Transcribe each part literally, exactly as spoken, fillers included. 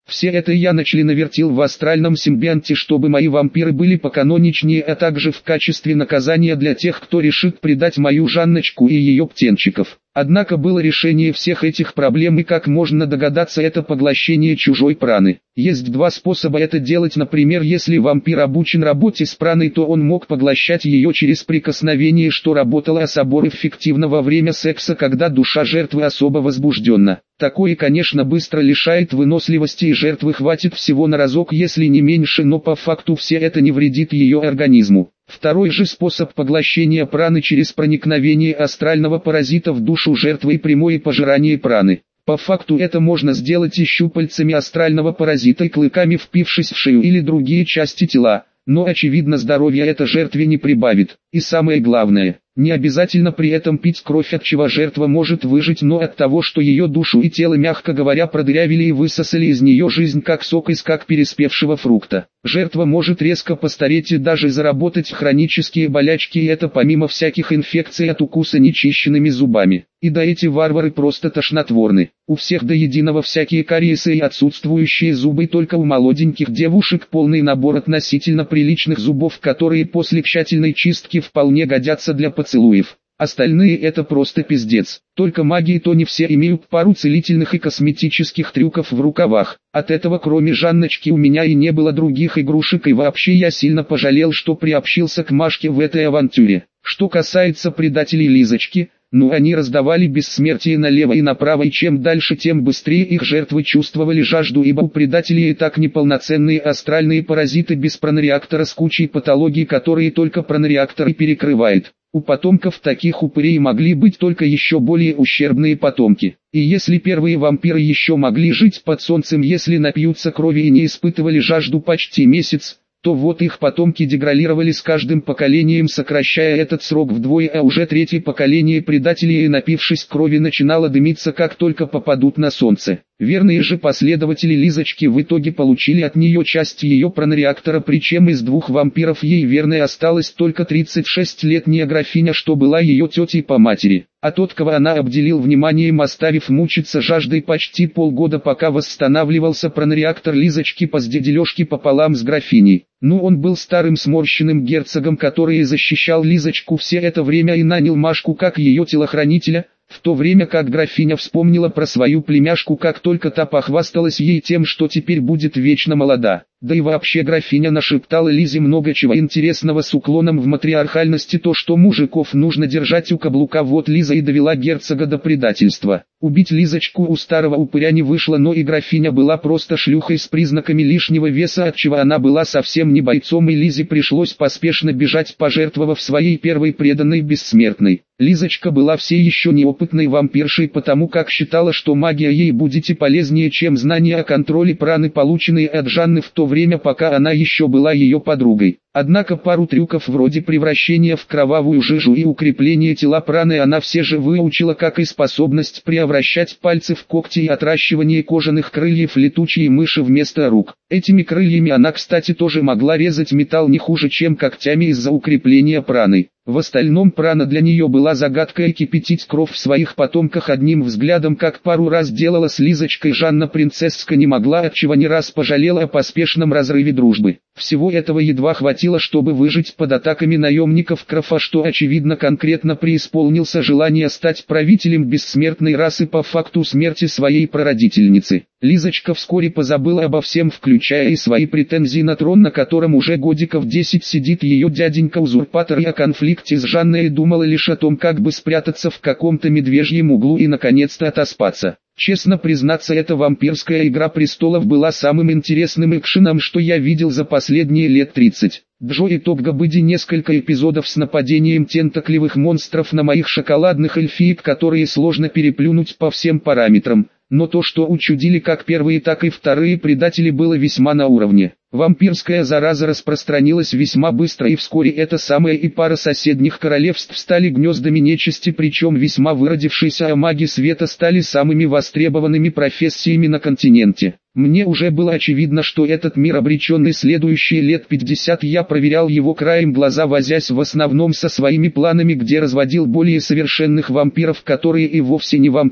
Все это я начленовертил в астральном симбионте, чтобы мои вампиры были поканоничнее, а также в качестве наказания для тех, кто решит предать мою Жанночку и ее птенчиков. Однако было решение всех этих проблем, и как можно догадаться, это поглощение чужой праны. Есть два способа это делать. Например, если вампир обучен работе с праной, то он мог поглощать ее через прикосновение, что работало особо эффективно во время секса, когда душа жертвы особо возбуждена. Такое, конечно, быстро лишает выносливости, и жертвы хватит всего на разок, если не меньше, но по факту все это не вредит ее организму. Второй же способ поглощения праны через проникновение астрального паразита в душу жертвы и прямое пожирание праны. По факту это можно сделать и щупальцами астрального паразита, и клыками впившись в шею или другие части тела, но очевидно здоровья это жертве не прибавит. И самое главное, не обязательно при этом пить кровь, от чего жертва может выжить, но от того, что ее душу и тело, мягко говоря, продырявили и высосали из нее жизнь как сок из как переспевшего фрукта. Жертва может резко постареть и даже заработать хронические болячки, и это помимо всяких инфекций от укуса нечищенными зубами. И да, эти варвары просто тошнотворны. У всех до единого всякие кариесы и отсутствующие зубы, только у молоденьких девушек полный набор относительно приличных зубов, которые после тщательной чистки вполне годятся для поцелуев. Остальные это просто пиздец. Только маги, и то не все имеют пару целительных и косметических трюков в рукавах. От этого кроме Жанночки у меня и не было других игрушек, и вообще я сильно пожалел, что приобщился к Машке в этой авантюре. Что касается предателей Лизочки, ну они раздавали бессмертие налево и направо, и чем дальше, тем быстрее их жертвы чувствовали жажду, ибо у предателей и так неполноценные астральные паразиты без прономреактора с кучей патологий, которые только прономреактор и перекрывает. У потомков таких упырей могли быть только еще более ущербные потомки. И если первые вампиры еще могли жить под солнцем, если напьются крови и не испытывали жажду почти месяц, то вот их потомки деградировали с каждым поколением, сокращая этот срок вдвое, а уже третье поколение предателей, напившись крови, начинало дымиться, как только попадут на солнце. Верные же последователи Лизочки в итоге получили от нее часть ее прономреактора, причем из двух вампиров ей верной осталась только тридцать шестилетняя графиня, что была ее тетей по матери. А тот, кого она обделил вниманием, оставив мучиться жаждой почти полгода, пока восстанавливался прономреактор Лизочки, по дележке пополам с графиней. Ну, он был старым сморщенным герцогом, который защищал Лизочку все это время и нанял Машку как ее телохранителя, в то время как графиня вспомнила про свою племяшку, как только та похвасталась ей тем, что теперь будет вечно молода. Да и вообще графиня нашептала Лизе много чего интересного с уклоном в матриархальности, то, что мужиков нужно держать у каблука. Вот Лиза и довела герцога до предательства. Убить Лизочку у старого упыря не вышло, но и графиня была просто шлюхой с признаками лишнего веса, отчего она была совсем не бойцом, и Лизе пришлось поспешно бежать, пожертвовав своей первой преданной бессмертной. Лизочка была все еще неопытной вампиршей, потому как считала, что магия ей будет полезнее, чем знания о контроле праны, полученные от Жанны в то время, пока она еще была ее подругой. Однако пару трюков вроде превращения в кровавую жижу и укрепления тела праны она все же выучила, как и способность превращать пальцы в когти и отращивание кожаных крыльев летучей мыши вместо рук. Этими крыльями она, кстати, тоже могла резать металл не хуже, чем когтями, из-за укрепления праны. В остальном прана для нее была загадкой, и кипятить кровь в своих потомках одним взглядом, как пару раз делала с Лизочкой Жанна принцесска, не могла, отчего не раз пожалела о поспешном разрыве дружбы. Всего этого едва хватило, чтобы выжить под атаками наемников Крофа, что очевидно конкретно преисполнился желание стать правителем бессмертной расы по факту смерти своей прародительницы. Лизочка вскоре позабыла обо всем, включая и свои претензии на трон, на котором уже годиков десять сидит ее дяденька-узурпатор, и о конфликте с Жанной думала лишь о том, как бы спрятаться в каком-то медвежьем углу и наконец-то отоспаться. Честно признаться, эта вампирская игра престолов была самым интересным экшеном, что я видел за последние лет тридцать. Джо и Топга Быди несколько эпизодов с нападением тентакливых монстров на моих шоколадных эльфиек, которые сложно переплюнуть по всем параметрам. Но то, что учудили как первые, так и вторые предатели, было весьма на уровне. Вампирская зараза распространилась весьма быстро, и вскоре эта самая и пара соседних королевств стали гнездами нечисти, причем весьма выродившиеся, а маги света стали самыми востребованными профессиями на континенте. Мне уже было очевидно, что этот мир обреченный. Следующие лет пятьдесят я проверял его краем глаза, возясь в основном со своими планами, где разводил более совершенных вампиров, которые и вовсе не вампиры.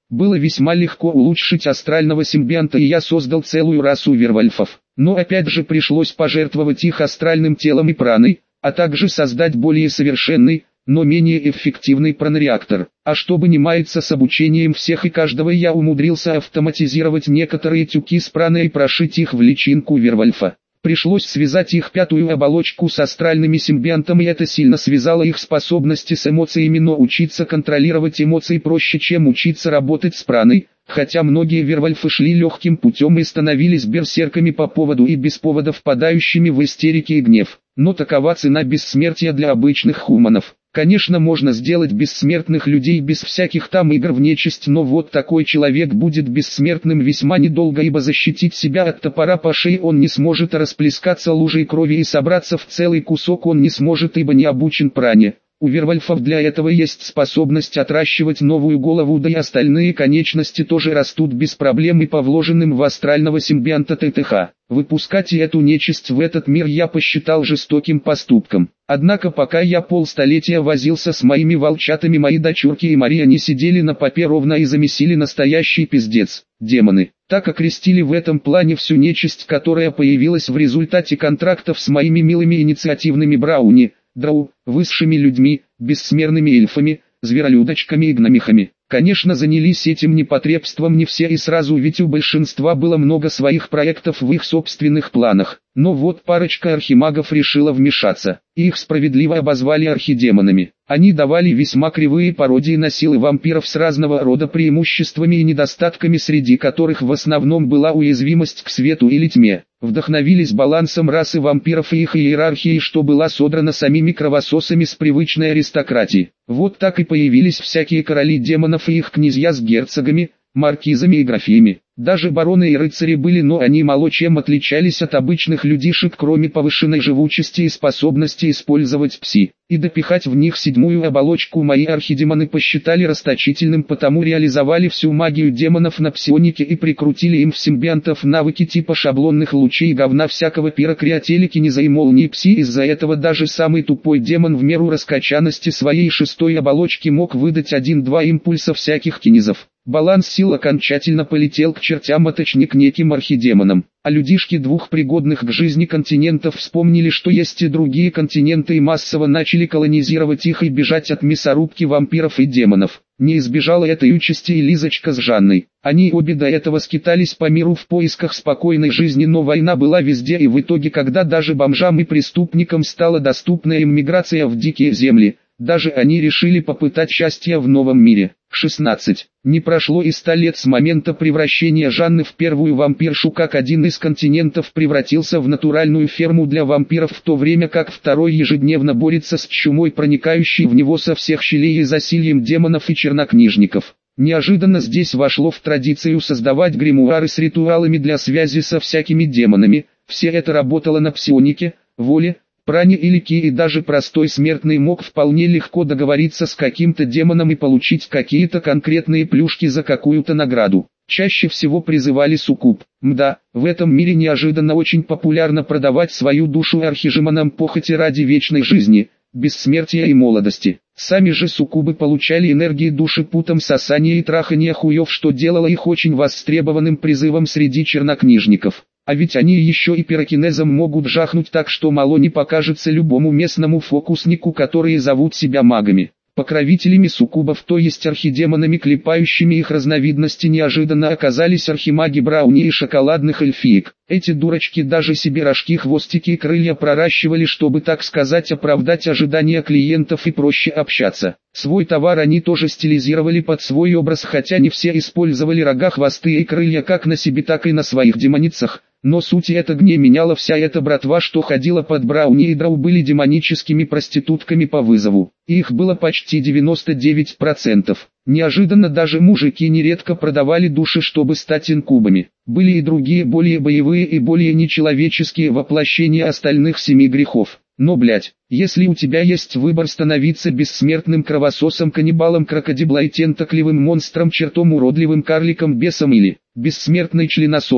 Было весьма легко улучшить астрального симбионта, и я создал целую расу вервольфов. Но опять же пришлось пожертвовать их астральным телом и праной, а также создать более совершенный, но менее эффективный пран-реактор. А чтобы не маяться с обучением всех и каждого, я умудрился автоматизировать некоторые тюки с праной и прошить их в личинку вервольфа. Пришлось связать их пятую оболочку с астральными симбионтом, и это сильно связало их способности с эмоциями, но учиться контролировать эмоции проще, чем учиться работать с праной, хотя многие вервольфы шли легким путем и становились берсерками по поводу и без повода, впадающими в истерики и гнев. Но такова цена бессмертия для обычных хуманов. Конечно, можно сделать бессмертных людей без всяких там игр в нечисть, но вот такой человек будет бессмертным весьма недолго, ибо защитить себя от топора по шее он не сможет, а расплескаться лужей крови и собраться в целый кусок он не сможет, ибо не обучен пране. У вервольфов для этого есть способность отращивать новую голову, да и остальные конечности тоже растут без проблем и по вложенным в астрального симбионта ТТХ. Выпускать эту нечисть в этот мир я посчитал жестоким поступком. Однако пока я полстолетия возился с моими волчатами, мои дочурки и Мария не сидели на попе ровно и замесили настоящий пиздец. Демоны так окрестили в этом плане всю нечисть, которая появилась в результате контрактов с моими милыми инициативными брауни, драу, высшими людьми, бессмертными эльфами, зверолюдочками и гномихами. Конечно, занялись этим непотребством не все и сразу, ведь у большинства было много своих проектов в их собственных планах. Но вот парочка архимагов решила вмешаться. Их справедливо обозвали архидемонами. Они давали весьма кривые пародии на силы вампиров с разного рода преимуществами и недостатками, среди которых в основном была уязвимость к свету или тьме. Вдохновились балансом расы вампиров и их иерархией, что была содрана самими кровососами с привычной аристократии. Вот так и появились всякие короли демонов и их князья с герцогами, маркизами и графиями. Даже бароны и рыцари были, но они мало чем отличались от обычных людишек, кроме повышенной живучести и способности использовать пси. И допихать в них седьмую оболочку мои архидемоны посчитали расточительным, потому реализовали всю магию демонов на псионике и прикрутили им в симбионтов навыки типа шаблонных лучей и говна всякого пирокреателекинеза и молнии пси. Из-за этого даже самый тупой демон в меру раскачанности своей шестой оболочки мог выдать один-два импульса всяких кинезов. Баланс сил окончательно полетел к чертям, а точнее к неким архидемонам. А людишки двух пригодных к жизни континентов вспомнили, что есть и другие континенты, и массово начали колонизировать их и бежать от мясорубки вампиров и демонов. Не избежала этой участи и Лизочка с Жанной. Они обе до этого скитались по миру в поисках спокойной жизни, но война была везде, и в итоге, когда даже бомжам и преступникам стала доступна иммиграция в дикие земли, даже они решили попытать счастья в новом мире. шестнадцать. Не прошло и ста лет с момента превращения Жанны в первую вампиршу, как один из континентов превратился в натуральную ферму для вампиров, в то время как второй ежедневно борется с чумой, проникающей в него со всех щелей, и засильем демонов и чернокнижников. Неожиданно здесь вошло в традицию создавать гримуары с ритуалами для связи со всякими демонами. Все это работало на псионике, воле, пране или ки, и даже простой смертный мог вполне легко договориться с каким-то демоном и получить какие-то конкретные плюшки за какую-то награду. Чаще всего призывали суккуб. Мда, в этом мире неожиданно очень популярно продавать свою душу архидемонам похоти ради вечной жизни, бессмертия и молодости. Сами же суккубы получали энергии души путем сосания и трахания хуев, что делало их очень востребованным призывом среди чернокнижников. А ведь они еще и пирокинезом могут жахнуть так, что мало не покажется любому местному фокуснику, которые зовут себя магами. Покровителями суккубов, то есть архидемонами, клепающими их разновидности, неожиданно оказались архимаги Брауни и шоколадных эльфиек. Эти дурочки даже себе рожки, хвостики и крылья проращивали, чтобы, так сказать, оправдать ожидания клиентов и проще общаться. Свой товар они тоже стилизировали под свой образ, хотя не все использовали рога, хвосты и крылья как на себе, так и на своих демоницах. Но суть это не меняла, вся эта братва, что ходила под Брауни и Драу, были демоническими проститутками по вызову. Их было почти девяносто девять процентов. Неожиданно даже мужики нередко продавали души, чтобы стать инкубами. Были и другие более боевые и более нечеловеческие воплощения остальных семи грехов. Но, блять, если у тебя есть выбор становиться бессмертным кровососом, каннибалом, крокодиблой, тентаклевым монстром, чертом, уродливым карликом, бесом или бессмертной членосоской,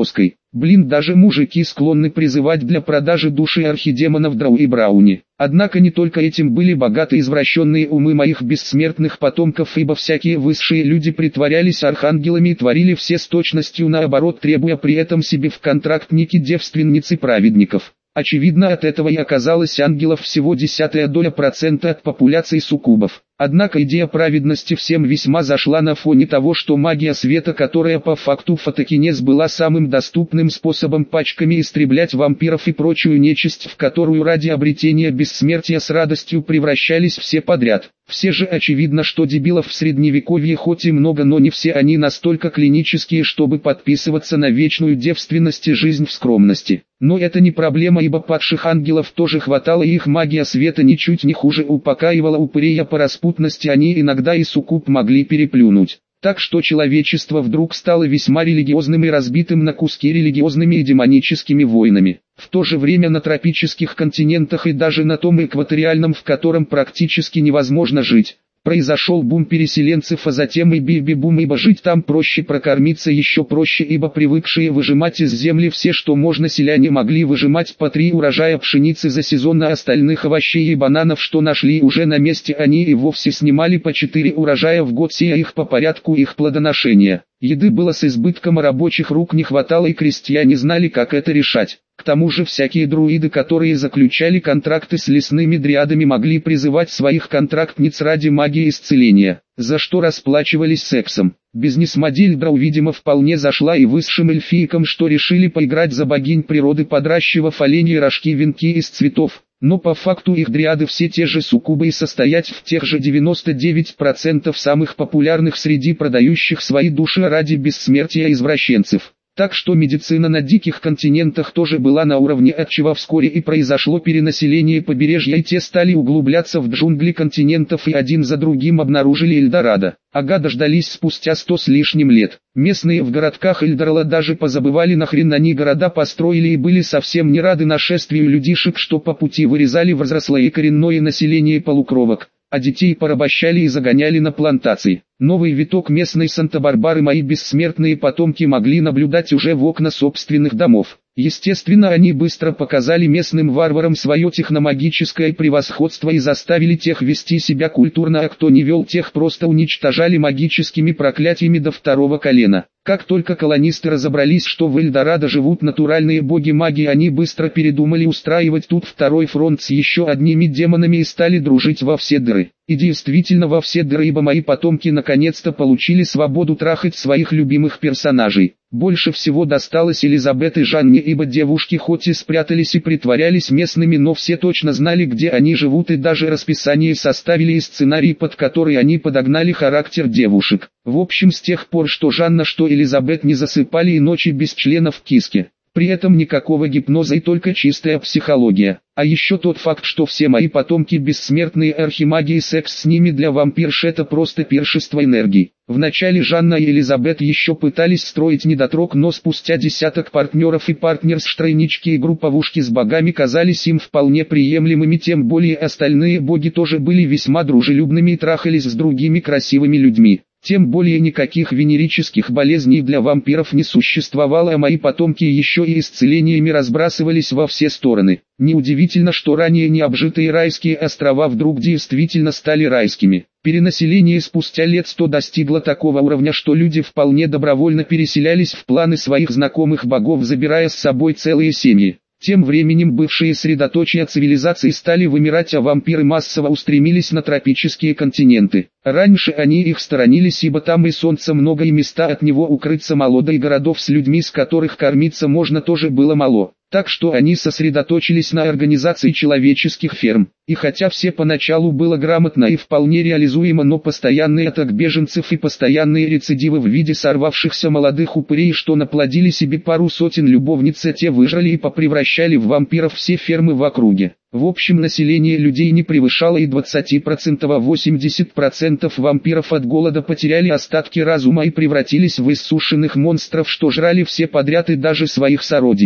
Блин, даже мужики склонны призывать для продажи души архидемонов Драу и Брауни. Однако не только этим были богаты извращенные умы моих бессмертных потомков, ибо всякие высшие люди притворялись архангелами и творили все с точностью наоборот, требуя при этом себе в контракт ники девственницы праведников. Очевидно, от этого и оказалось ангелов всего десятая доля процента от популяции суккубов. Однако идея праведности всем весьма зашла на фоне того, что магия света, которая по факту фотокинез была самым доступным способом пачками истреблять вампиров и прочую нечисть, в которую ради обретения бессмертия с радостью превращались все подряд. Все же очевидно, что дебилов в средневековье хоть и много, но не все они настолько клинические, чтобы подписываться на вечную девственность и жизнь в скромности. Но это не проблема, ибо падших ангелов тоже хватало, и их магия света ничуть не хуже упокаивала упырей, а по распутности они иногда и суккуб могли переплюнуть. Так что человечество вдруг стало весьма религиозным и разбитым на куски религиозными и демоническими войнами. В то же время на тропических континентах и даже на том экваториальном, в котором практически невозможно жить, произошел бум переселенцев, а затем и биби-бум, ибо жить там проще, прокормиться еще проще, ибо привыкшие выжимать из земли все, что можно, селяне могли выжимать по три урожая пшеницы за сезон, а остальных овощей и бананов, что нашли уже на месте, они и вовсе снимали по четыре урожая в год, сея их по порядку их плодоношения. Еды было с избытком, а рабочих рук не хватало, и крестьяне знали, как это решать. К тому же всякие друиды, которые заключали контракты с лесными дриадами, могли призывать своих контрактниц ради магии исцеления, за что расплачивались сексом. Бизнес-модель Драу, видимо, вполне зашла и высшим эльфийкам, что решили поиграть за богинь природы, подращивав оленьи рожки, венки из цветов. Но по факту их дриады все те же суккубы и состоять в тех же девяноста девяти процентах самых популярных среди продающих свои души ради бессмертия извращенцев. Так что медицина на диких континентах тоже была на уровне, отчего вскоре и произошло перенаселение побережья, и те стали углубляться в джунгли континентов и один за другим обнаружили Эльдорадо. Ага, дождались спустя сто с лишним лет. Местные в городках Эльдорадо даже позабывали, нахрен они города построили, и были совсем не рады нашествию людишек, что по пути вырезали взрослое и коренное население полукровок, а детей порабощали и загоняли на плантации. Новый виток местной Санта-Барбары мои бессмертные потомки могли наблюдать уже в окна собственных домов. Естественно, они быстро показали местным варварам свое техномагическое превосходство и заставили тех вести себя культурно, а кто не вел, тех просто уничтожали магическими проклятиями до второго колена. Как только колонисты разобрались, что в Эльдорадо живут натуральные боги магии, они быстро передумали устраивать тут второй фронт с еще одними демонами и стали дружить во все дыры. И действительно во все дыры, ибо мои потомки наконец-то получили свободу трахать своих любимых персонажей. Больше всего досталось Элизабет и Жанне, ибо девушки хоть и спрятались и притворялись местными, но все точно знали, где они живут, и даже расписание составили и сценарий, под который они подогнали характер девушек. В общем, с тех пор, что Жанна, что Элизабет не засыпали и ночи без членов в киске. При этом никакого гипноза и только чистая психология. А еще тот факт, что все мои потомки бессмертные архимаги, и секс с ними для вампирш — это просто пиршество энергии. Вначале Жанна и Элизабет еще пытались строить недотрог, но спустя десяток партнеров и партнерс-штройнички и групповушки с богами казались им вполне приемлемыми, тем более остальные боги тоже были весьма дружелюбными и трахались с другими красивыми людьми. Тем более никаких венерических болезней для вампиров не существовало, а мои потомки еще и исцелениями разбрасывались во все стороны. Неудивительно, что ранее необжитые райские острова вдруг действительно стали райскими. Перенаселение спустя лет сто достигло такого уровня, что люди вполне добровольно переселялись в планы своих знакомых богов, забирая с собой целые семьи. Тем временем бывшие средоточия цивилизации стали вымирать, а вампиры массово устремились на тропические континенты. Раньше они их сторонились, ибо там и солнца много, и места от него укрыться мало, да и городов с людьми, с которых кормиться можно, тоже было мало. Так что они сосредоточились на организации человеческих ферм. И хотя все поначалу было грамотно и вполне реализуемо, но постоянный отток беженцев и постоянные рецидивы в виде сорвавшихся молодых упырей, что наплодили себе пару сотен любовниц, а те выжрали и попревращали в вампиров все фермы в округе. В общем, население людей не превышало и двадцати процентов, а восемьдесят процентов вампиров от голода потеряли остатки разума и превратились в иссушенных монстров, что жрали все подряд и даже своих сородичей.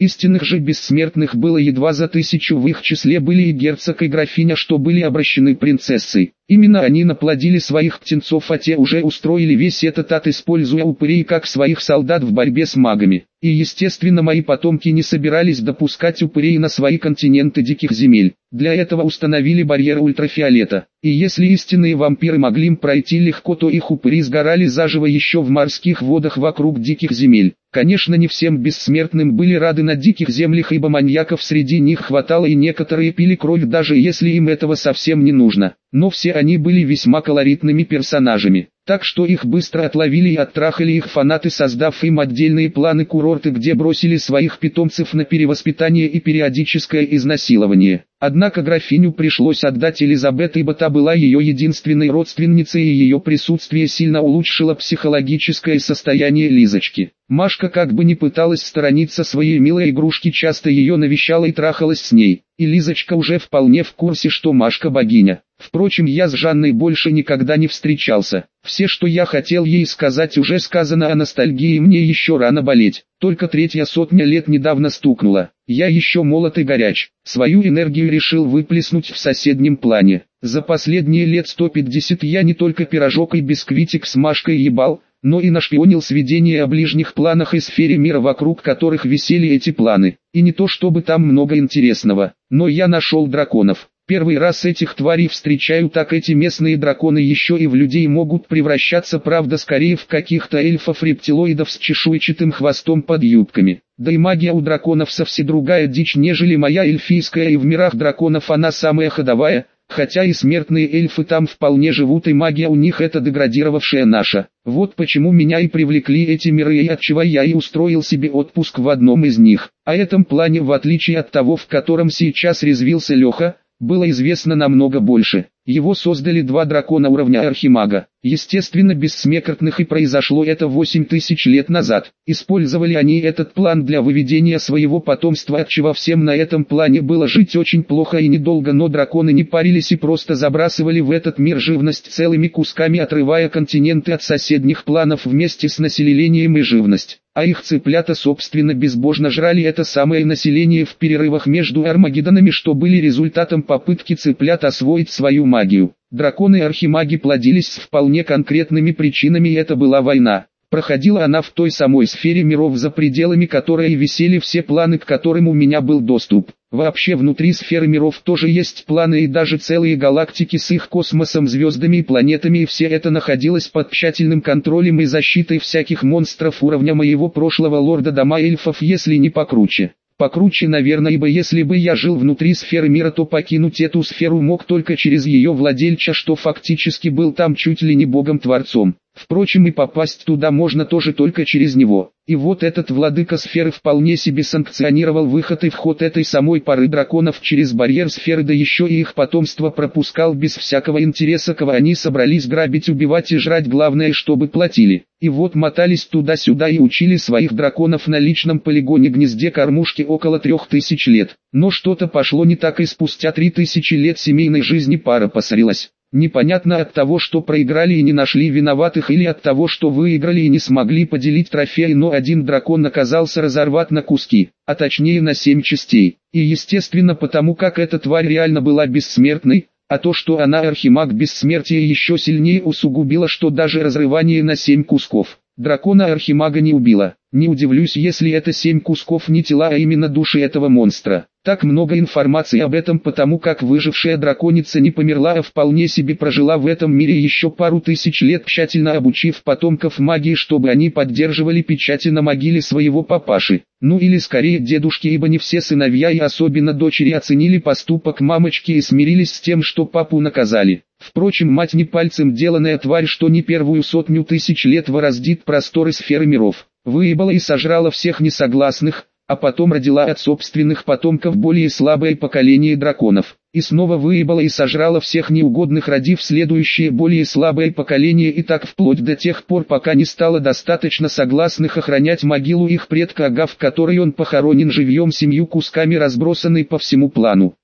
Истинных же бессмертных было едва за тысячу, в их числе были и герцог и графиня, что были обращены принцессой. Именно они наплодили своих птенцов, а те уже устроили весь этот ад, используя упырей как своих солдат в борьбе с магами. И естественно, мои потомки не собирались допускать упырей на свои континенты диких земель. Для этого установили барьер ультрафиолета. И если истинные вампиры могли им пройти легко, то их упыри сгорали заживо еще в морских водах вокруг диких земель. Конечно, не всем бессмертным были рады на диких землях, ибо маньяков среди них хватало, и некоторые пили кровь, даже если им этого совсем не нужно. Но все они были весьма колоритными персонажами. Так что их быстро отловили и оттрахали их фанаты, создав им отдельные планы-курорты, где бросили своих питомцев на перевоспитание и периодическое изнасилование. Однако графиню пришлось отдать Элизабет, ибо та была ее единственной родственницей, и ее присутствие сильно улучшило психологическое состояние Лизочки. Машка как бы не пыталась сторониться своей милой игрушки, часто ее навещала и трахалась с ней. И Лизочка уже вполне в курсе, что Машка богиня. Впрочем, я с Жанной больше никогда не встречался. Все, что я хотел ей сказать, уже сказано, о ностальгии мне еще рано болеть. Только третья сотня лет недавно стукнула. Я еще молод и горяч. Свою энергию решил выплеснуть в соседнем плане. За последние лет сто пятьдесят я не только пирожок и бисквитик с Машкой ебал, но и нашпионил сведения о ближних планах и сфере мира, вокруг которых висели эти планы. И не то чтобы там много интересного, но я нашел драконов. Первый раз этих тварей встречаю, так эти местные драконы еще и в людей могут превращаться, правда скорее в каких-то эльфов-рептилоидов с чешуйчатым хвостом под юбками. Да и магия у драконов совсем другая дичь, нежели моя эльфийская, и в мирах драконов она самая ходовая. Хотя и смертные эльфы там вполне живут, и магия у них это деградировавшая наша. Вот почему меня и привлекли эти миры, и отчего я и устроил себе отпуск в одном из них. О этом плане, в отличие от того, в котором сейчас резвился Леха, было известно намного больше. Его создали два дракона уровня архимага. Естественно, бессмертных, и произошло это восемь тысяч лет назад. Использовали они этот план для выведения своего потомства, отчего всем на этом плане было жить очень плохо и недолго, но драконы не парились и просто забрасывали в этот мир живность целыми кусками, отрывая континенты от соседних планов вместе с населением и живность. А их цыплята собственно безбожно жрали это самое население в перерывах между Армагеддонами, что были результатом попытки цыплят освоить свою магию. Драконы и архимаги плодились с вполне конкретными причинами, и это была война. Проходила она в той самой сфере миров, за пределами которой висели все планы, к которым у меня был доступ. Вообще внутри сферы миров тоже есть планы и даже целые галактики с их космосом, звездами и планетами, и все это находилось под тщательным контролем и защитой всяких монстров уровня моего прошлого лорда дома эльфов, если не покруче. Покруче, наверное, ибо если бы я жил внутри сферы мира, то покинуть эту сферу мог только через ее владельца, что фактически был там чуть ли не богом-творцом. Впрочем, и попасть туда можно тоже только через него. И вот этот владыка сферы вполне себе санкционировал выход и вход этой самой пары драконов через барьер сферы, да еще и их потомство пропускал без всякого интереса, кого они собрались грабить, убивать и жрать, главное, чтобы платили. И вот мотались туда-сюда и учили своих драконов на личном полигоне гнезде кормушки около трех тысяч лет. Но что-то пошло не так, и спустя три тысячи лет семейной жизни пара поссорилась. Непонятно, от того, что проиграли и не нашли виноватых, или от того, что выиграли и не смогли поделить трофеи, но один дракон оказался разорват на куски, а точнее на семь частей. И естественно, потому как эта тварь реально была бессмертной, а то, что она архимаг бессмертия, еще сильнее усугубило, что даже разрывание на семь кусков дракона архимага не убило. Не удивлюсь, если это семь кусков не тела, а именно души этого монстра. Так много информации об этом, потому как выжившая драконица не померла, а вполне себе прожила в этом мире еще пару тысяч лет, тщательно обучив потомков магии, чтобы они поддерживали печати на могиле своего папаши. Ну или скорее дедушки, ибо не все сыновья и особенно дочери оценили поступок мамочки и смирились с тем, что папу наказали. Впрочем, мать не пальцем деланная тварь, что не первую сотню тысяч лет вороздит просторы сферы миров, выебала и сожрала всех несогласных, а потом родила от собственных потомков более слабое поколение драконов. И снова выебала и сожрала всех неугодных, родив следующее более слабое поколение, и так вплоть до тех пор, пока не стало достаточно согласных охранять могилу их предка Ага, в которой он похоронен живьем семью кусками, разбросанной по всему плану.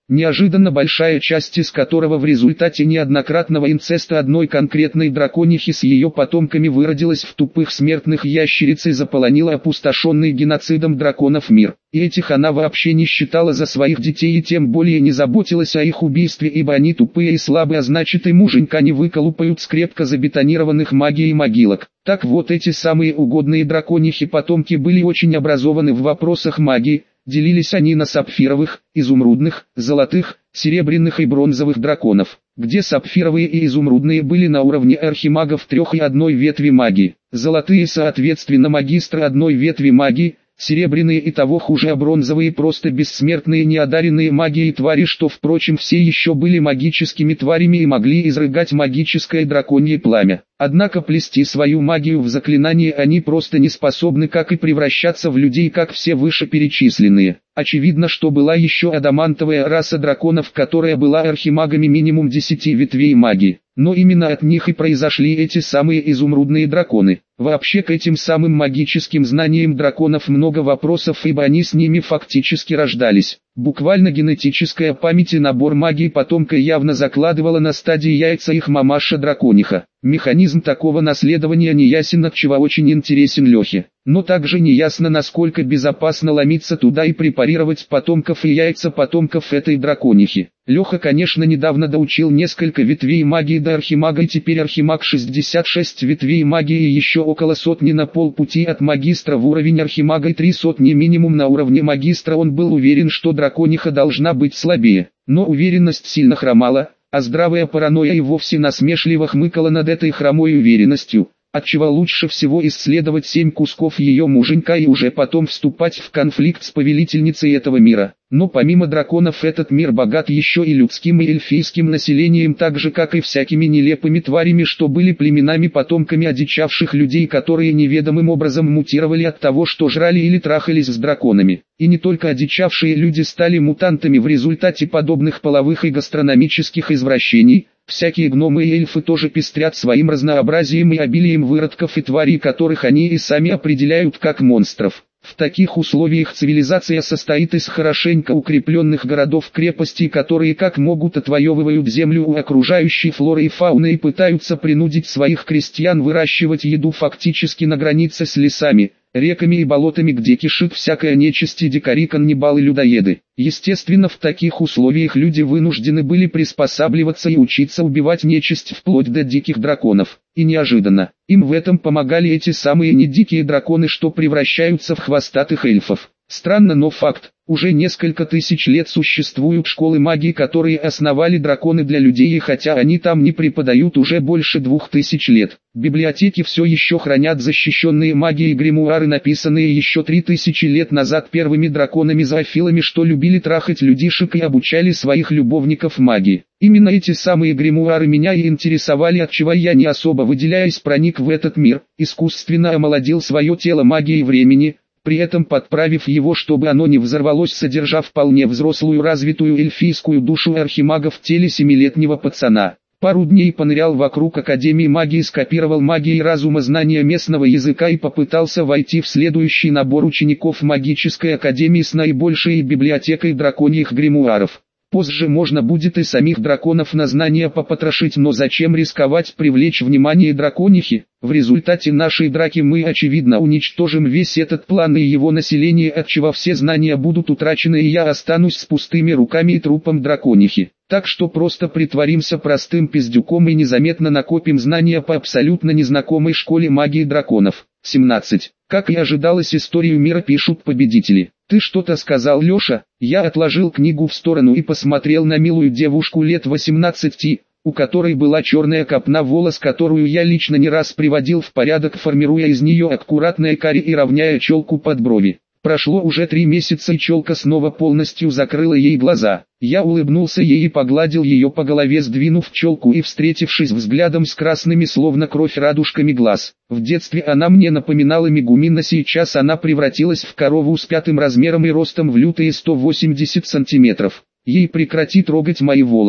неожиданно большая часть из которого в результате неоднократного инцеста одной конкретной драконихи с ее потомками выродилась в тупых смертных ящериц и заполонила опустошенный геноцидом драконов мир. И этих она вообще не считала за своих детей и тем более не заботилась о их убийстве, ибо они тупые и слабые, а значит и муженька не выколупают с крепко забетонированных магией могилок. Так вот, эти самые угодные драконихи-потомки были очень образованы в вопросах магии. Делились они на сапфировых, изумрудных, золотых, серебряных и бронзовых драконов, где сапфировые и изумрудные были на уровне архимагов трех и одной ветви магии, золотые соответственно магистры одной ветви магии, серебряные и того хуже, а бронзовые просто бессмертные неодаренные магией твари, что впрочем все еще были магическими тварями и могли изрыгать магическое драконье пламя. Однако плести свою магию в заклинание они просто не способны, как и превращаться в людей, как все вышеперечисленные. Очевидно, что была еще адамантовая раса драконов, которая была архимагами минимум десяти ветвей магии. Но именно от них и произошли эти самые изумрудные драконы. Вообще к этим самым магическим знаниям драконов много вопросов, ибо они с ними фактически рождались. Буквально генетическая память и набор магии потомка явно закладывала на стадии яйца их мамаша-дракониха. Механизм такого наследования неясен, отчего очень интересен Лехе. Но также неясно, насколько безопасно ломиться туда и препарировать потомков и яйца потомков этой драконихи. Леха, конечно, недавно доучил несколько ветвей магии до архимага, и теперь архимаг шестьдесят шесть ветвей магии и еще около сотни на полпути от магистра в уровень архимага и три сотни минимум на уровне магистра. Он был уверен, что дракониха должна быть слабее, но уверенность сильно хромала, а здравая паранойя и вовсе насмешливо хмыкала над этой хромой уверенностью, отчего лучше всего исследовать семь кусков ее муженька и уже потом вступать в конфликт с повелительницей этого мира. Но помимо драконов этот мир богат еще и людским и эльфийским населением, так же как и всякими нелепыми тварями, что были племенами-потомками одичавших людей, которые неведомым образом мутировали от того, что жрали или трахались с драконами. И не только одичавшие люди стали мутантами в результате подобных половых и гастрономических извращений. Всякие гномы и эльфы тоже пестрят своим разнообразием и обилием выродков и тварей, которых они и сами определяют как монстров. В таких условиях цивилизация состоит из хорошенько укрепленных городов-крепостей, которые как могут отвоевывают землю у окружающей флоры и фауны и пытаются принудить своих крестьян выращивать еду фактически на границе с лесами, реками и болотами, где кишит всякая нечисть и дикари-каннибалы-людоеды. Естественно, в таких условиях люди вынуждены были приспосабливаться и учиться убивать нечисть вплоть до диких драконов. И неожиданно, им в этом помогали эти самые недикие драконы, что превращаются в хвостатых эльфов. Странно, но факт. Уже несколько тысяч лет существуют школы магии, которые основали драконы для людей, и хотя они там не преподают уже больше двух тысяч лет, библиотеки все еще хранят защищенные магией гримуары, написанные еще три тысячи лет назад первыми драконами-зоофилами, что любили трахать людишек и обучали своих любовников магии. Именно эти самые гримуары меня и интересовали, отчего я, не особо выделяясь, проник в этот мир, искусственно омолодил свое тело магией времени, при этом подправив его, чтобы оно не взорвалось, содержа вполне взрослую развитую эльфийскую душу архимага в теле семилетнего пацана. Пару дней понырял вокруг Академии магии, скопировал магией разума знания местного языка и попытался войти в следующий набор учеников магической академии с наибольшей библиотекой драконьих гримуаров. Позже можно будет и самих драконов на знания попотрошить, но зачем рисковать привлечь внимание драконихи? В результате нашей драки мы очевидно уничтожим весь этот план и его население, отчего все знания будут утрачены, и я останусь с пустыми руками и трупом драконихи. Так что просто притворимся простым пиздюком и незаметно накопим знания по абсолютно незнакомой школе магии драконов. семнадцать. Как и ожидалось, историю мира пишут победители. «Ты что-то сказал, Леша?» Я отложил книгу в сторону и посмотрел на милую девушку лет восемнадцати, у которой была черная копна волос, которую я лично не раз приводил в порядок, формируя из нее аккуратное каре и равняя челку под брови. Прошло уже три месяца, и челка снова полностью закрыла ей глаза. Я улыбнулся ей и погладил ее по голове, сдвинув челку и встретившись взглядом с красными словно кровь радужками глаз. В детстве она мне напоминала Мегумина, сейчас она превратилась в корову с пятым размером и ростом в лютые сто восемьдесят сантиметров. Ей прекрати трогать мои волосы.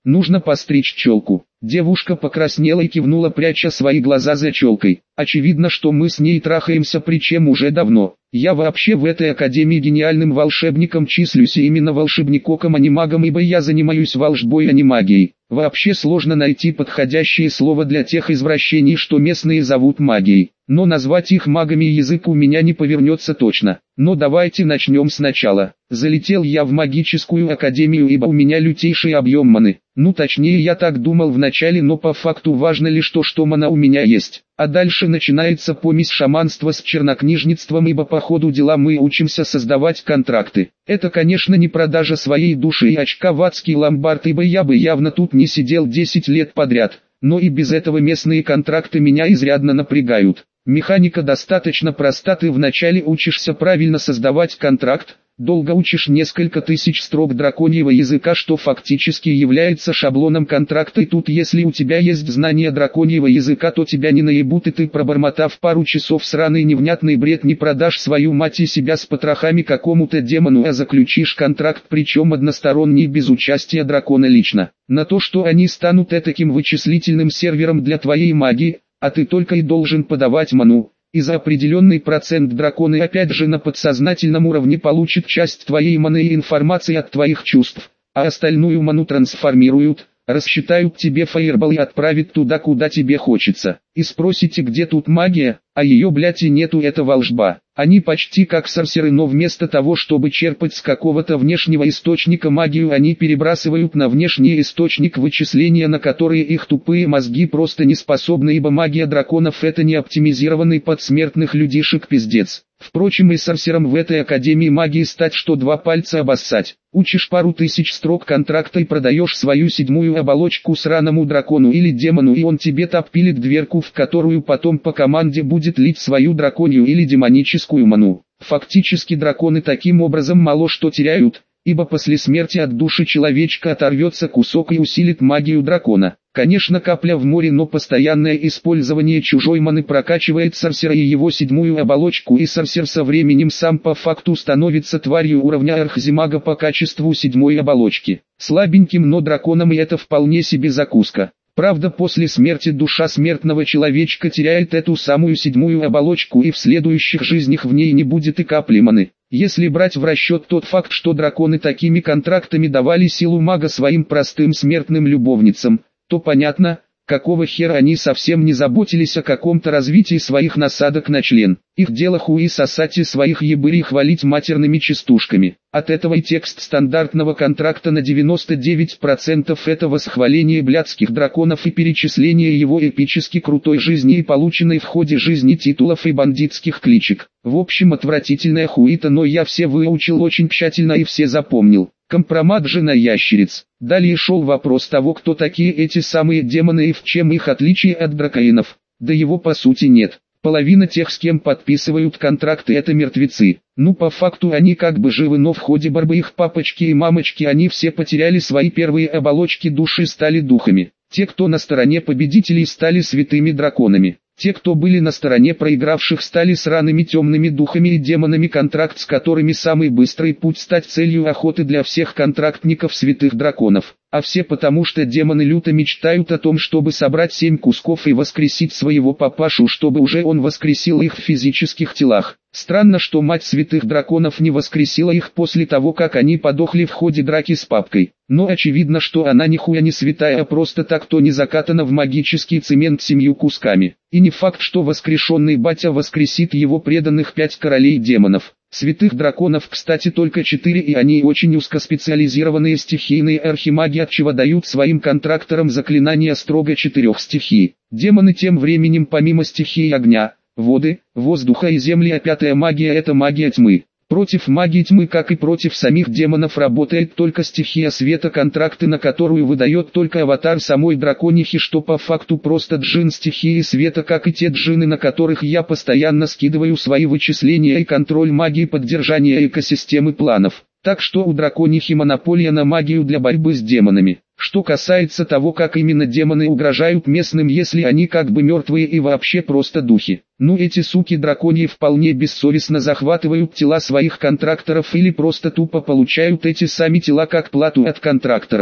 нужно постричь челку. Девушка покраснела и кивнула, пряча свои глаза за челкой. Очевидно, что мы с ней трахаемся, причем уже давно. Я вообще в этой академии гениальным волшебником числюсь, и именно волшебником, а не магом, ибо я занимаюсь волшбой, а не магией. Вообще сложно найти подходящее слово для тех извращений, что местные зовут магией. Но назвать их магами язык у меня не повернется точно. Но давайте начнем сначала. Залетел я в магическую академию, ибо у меня лютейший объем маны. Ну точнее, я так думал вначале, но по факту важно лишь то, что мана у меня есть. А дальше начинается помесь шаманства с чернокнижництвом, ибо по ходу дела мы учимся создавать контракты. Это, конечно, не продажа своей души и очка в адский ломбард, ибо я бы явно тут не сидел десять лет подряд. Но и без этого местные контракты меня изрядно напрягают. Механика достаточно проста: ты вначале учишься правильно создавать контракт, долго учишь несколько тысяч строк драконьего языка, что фактически является шаблоном контракта, и тут если у тебя есть знание драконьего языка, то тебя не наебут, и ты, пробормотав пару часов сраный невнятный бред, не продашь свою мать и себя с потрохами какому-то демону, а заключишь контракт, причем односторонний, без участия дракона лично, на то, что они станут этаким вычислительным сервером для твоей магии, а ты только и должен подавать ману. И за определенный процент драконы опять же на подсознательном уровне получат часть твоей маны и информации от твоих чувств, а остальную ману трансформируют, рассчитают тебе фаербол и отправят туда, куда тебе хочется. И спросите, где тут магия? А ее, блять, и нету, это волшба. Они почти как сорсеры, но вместо того, чтобы черпать с какого-то внешнего источника магию, они перебрасывают на внешний источник вычисления, на которые их тупые мозги просто не способны, ибо магия драконов — это не оптимизированный под смертных людишек пиздец. Впрочем, и сорсером в этой академии магии стать, что два пальца обоссать. Учишь пару тысяч строк контракта и продаешь свою седьмую оболочку сраному дракону или демону, и он тебе топилит дверку, в которую потом по команде будет лить свою драконью или демоническую ману. Фактически драконы таким образом мало что теряют, ибо после смерти от души человечка оторвется кусок и усилит магию дракона. Конечно, капля в море, но постоянное использование чужой маны прокачивает сорсера и его седьмую оболочку, и сорсер со временем сам по факту становится тварью уровня архзимага по качеству седьмой оболочки. Слабеньким, но драконом, и это вполне себе закуска. Правда, после смерти душа смертного человечка теряет эту самую седьмую оболочку, и в следующих жизнях в ней не будет и капли маны. Если брать в расчет тот факт, что драконы такими контрактами давали силу мага своим простым смертным любовницам, то понятно, какого хера они совсем не заботились о каком-то развитии своих насадок на член. Их дело хуи сосать и своих ебырей хвалить матерными частушками. От этого и текст стандартного контракта на девяносто девять процентов это восхваление блядских драконов и перечисление его эпически крутой жизни и полученной в ходе жизни титулов и бандитских кличек. В общем, отвратительная хуита, но я все выучил очень тщательно и все запомнил. Компромат же на ящериц. Далее шел вопрос того, кто такие эти самые демоны и в чем их отличие от дракоинов. Да его по сути нет. Половина тех, с кем подписывают контракты, это мертвецы. Ну по факту они как бы живы, но в ходе борьбы их папочки и мамочки они все потеряли свои первые оболочки души, стали духами. Те, кто на стороне победителей, стали святыми драконами. Те, кто были на стороне проигравших, стали сраными темными духами и демонами, контракт с которыми самый быстрый путь стать целью охоты для всех контрактников святых драконов. А все потому, что демоны люто мечтают о том, чтобы собрать семь кусков и воскресить своего папашу, чтобы уже он воскресил их в физических телах. Странно, что мать святых драконов не воскресила их после того, как они подохли в ходе драки с папкой. Но очевидно, что она нихуя не святая, а просто так то не закатана в магический цемент семью кусками. И не факт, что воскрешенный батя воскресит его преданных пять королей демонов. Святых драконов, кстати, только четыре, и они очень узкоспециализированные стихийные архимаги, отчего дают своим контракторам заклинания строго четырех стихий. Демоны тем временем помимо стихии огня, воды, воздуха и земли, а пятая магия — это магия тьмы. Против магии тьмы, как и против самих демонов, работает только стихия света, контракты на которую выдает только аватар самой драконихи, что по факту просто джин стихии света, как и те джины, на которых я постоянно скидываю свои вычисления и контроль магии поддержания экосистемы планов. Так что у драконихи монополия на магию для борьбы с демонами. Что касается того, как именно демоны угрожают местным, если они как бы мертвые и вообще просто духи. Ну эти суки драконьи вполне бессовестно захватывают тела своих контракторов или просто тупо получают эти сами тела как плату от контракторов.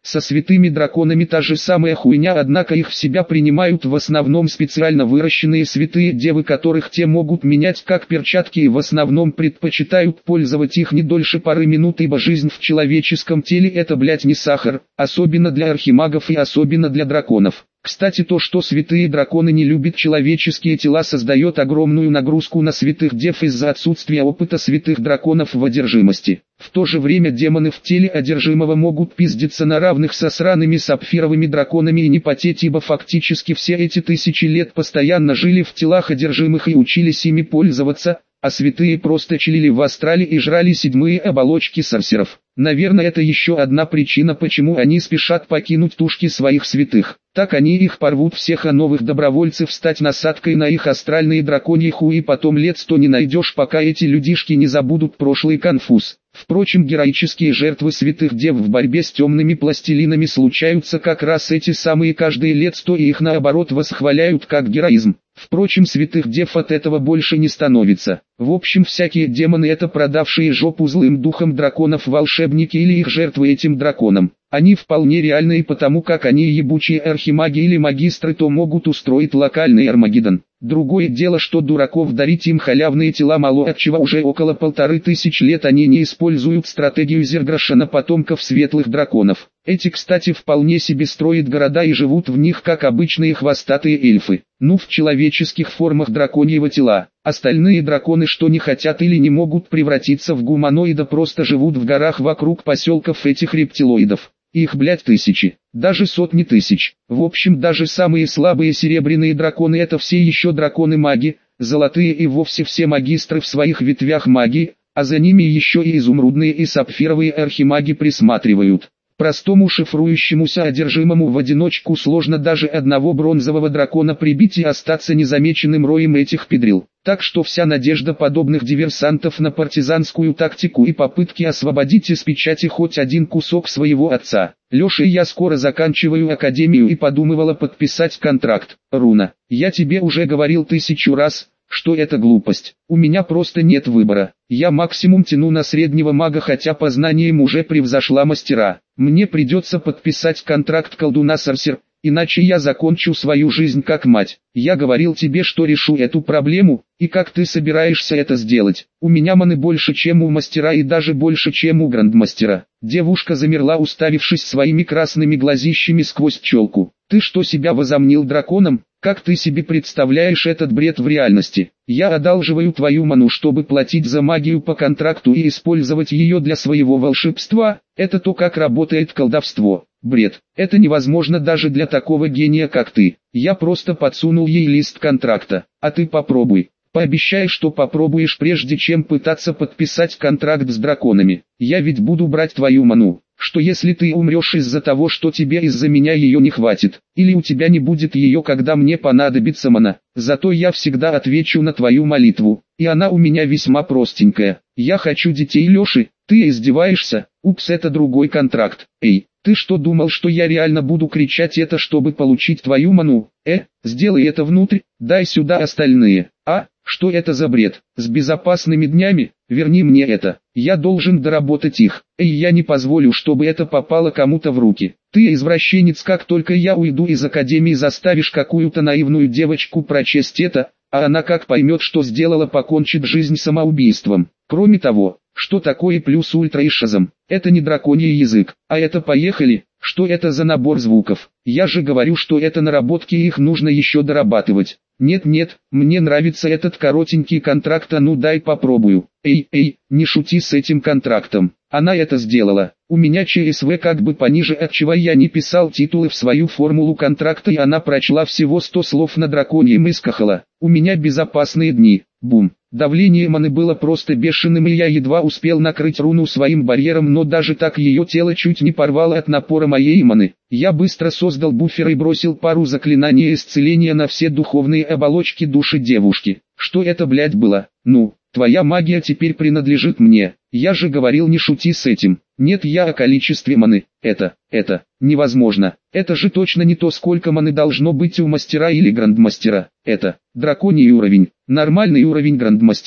Со святыми драконами та же самая хуйня, однако их в себя принимают в основном специально выращенные святые девы, которых те могут менять как перчатки, и в основном предпочитают пользовать их не дольше пары минут, ибо жизнь в человеческом теле это, блять, не сахар, особенно для архимагов и особенно для драконов. Кстати, то, что святые драконы не любят человеческие тела, создает огромную нагрузку на святых дев из-за отсутствия опыта святых драконов в одержимости. В то же время демоны в теле одержимого могут пиздиться на равных со сраными сапфировыми драконами и не потеть, ибо фактически все эти тысячи лет постоянно жили в телах одержимых и учились ими пользоваться, а святые просто чилили в астрале и жрали седьмые оболочки сорсеров. Наверное, это еще одна причина, почему они спешат покинуть тушки своих святых. Так они их порвут всех, а новых добровольцев стать насадкой на их астральные драконьи хуи, потом лет сто не найдешь, пока эти людишки не забудут прошлый конфуз. Впрочем, героические жертвы святых дев в борьбе с темными пластилинами случаются как раз эти самые каждые лет сто, и их наоборот восхваляют как героизм. Впрочем, святых дев от этого больше не становится. В общем, всякие демоны — это продавшие жопу злым духом драконов волшебники или их жертвы этим драконам. Они вполне реальны, и потому как они ебучие архимаги или магистры, то могут устроить локальный Армагеддон. Другое дело, что дураков дарить им халявные тела мало, отчего уже около полторы тысяч лет они не используют стратегию Зерграшена, потомков светлых драконов. Эти, кстати, вполне себе строят города и живут в них как обычные хвостатые эльфы. Ну, в человеческих формах драконьего тела. Остальные драконы, что не хотят или не могут превратиться в гуманоида, просто живут в горах вокруг поселков этих рептилоидов. Их, блять, тысячи, даже сотни тысяч. В общем, даже самые слабые серебряные драконы — это все еще драконы-маги, золотые и вовсе все магистры в своих ветвях магии, а за ними еще и изумрудные и сапфировые архимаги присматривают. Простому шифрующемуся одержимому в одиночку сложно даже одного бронзового дракона прибить и остаться незамеченным роем этих педрил. Так что вся надежда подобных диверсантов на партизанскую тактику и попытки освободить из печати хоть один кусок своего отца. Леша, я скоро заканчиваю академию и подумывала подписать контракт. Руна, я тебе уже говорил тысячу раз, что это глупость. У меня просто нет выбора. Я максимум тяну на среднего мага, хотя по знаниям уже превзошла мастера. Мне придется подписать контракт колдуна-сорсер, иначе я закончу свою жизнь как мать. Я говорил тебе, что решу эту проблему, и как ты собираешься это сделать? У меня маны больше, чем у мастера, и даже больше, чем у грандмастера. Девушка замерла, уставившись своими красными глазищами сквозь пчелку. Ты что, себя возомнил драконом? Как ты себе представляешь этот бред в реальности? Я одалживаю твою ману, чтобы платить за магию по контракту и использовать ее для своего волшебства. Это то, как работает колдовство. Бред. Это невозможно даже для такого гения, как ты. Я просто подсунул ей лист контракта. А ты попробуй. Пообещай, что попробуешь, прежде чем пытаться подписать контракт с драконами. Я ведь буду брать твою ману. Что если ты умрешь из-за того, что тебе из-за меня ее не хватит, или у тебя не будет ее, когда мне понадобится мана? Зато я всегда отвечу на твою молитву, и она у меня весьма простенькая. Я хочу детей, Леши. Ты издеваешься? Упс, это другой контракт. Эй, ты что, думал, что я реально буду кричать это, чтобы получить твою ману? Э, сделай это внутрь, дай сюда остальные. А, что это за бред? С безопасными днями? Верни мне это. Я должен доработать их. Эй, я не позволю, чтобы это попало кому-то в руки. Ты извращенец, как только я уйду из академии, заставишь какую-то наивную девочку прочесть это, а она как поймет, что сделала, покончит жизнь самоубийством. Кроме того, что такое плюс ультра и шазам? Это не драконий язык, а это поехали. Что это за набор звуков? Я же говорю, что это наработки, их нужно еще дорабатывать. Нет-нет, мне нравится этот коротенький контракт, а ну дай попробую. Эй, эй, не шути с этим контрактом. Она это сделала. У меня ЧСВ как бы пониже, отчего я не писал титулы в свою формулу контракта, и она прочла всего сто слов на драконьем и скахала. У меня безопасные дни. Бум. Давление маны было просто бешеным, и я едва успел накрыть руну своим барьером, но даже так ее тело чуть не порвало от напора моей маны. Я быстро создал буфер и бросил пару заклинаний исцеления на все духовные оболочки души девушки. Что это, блять, было? Ну, твоя магия теперь принадлежит мне. Я же говорил, не шути с этим. Нет, я о количестве маны. Это, это, невозможно. Это же точно не то, сколько маны должно быть у мастера или грандмастера. Это, драконий уровень, нормальный уровень грандмастера.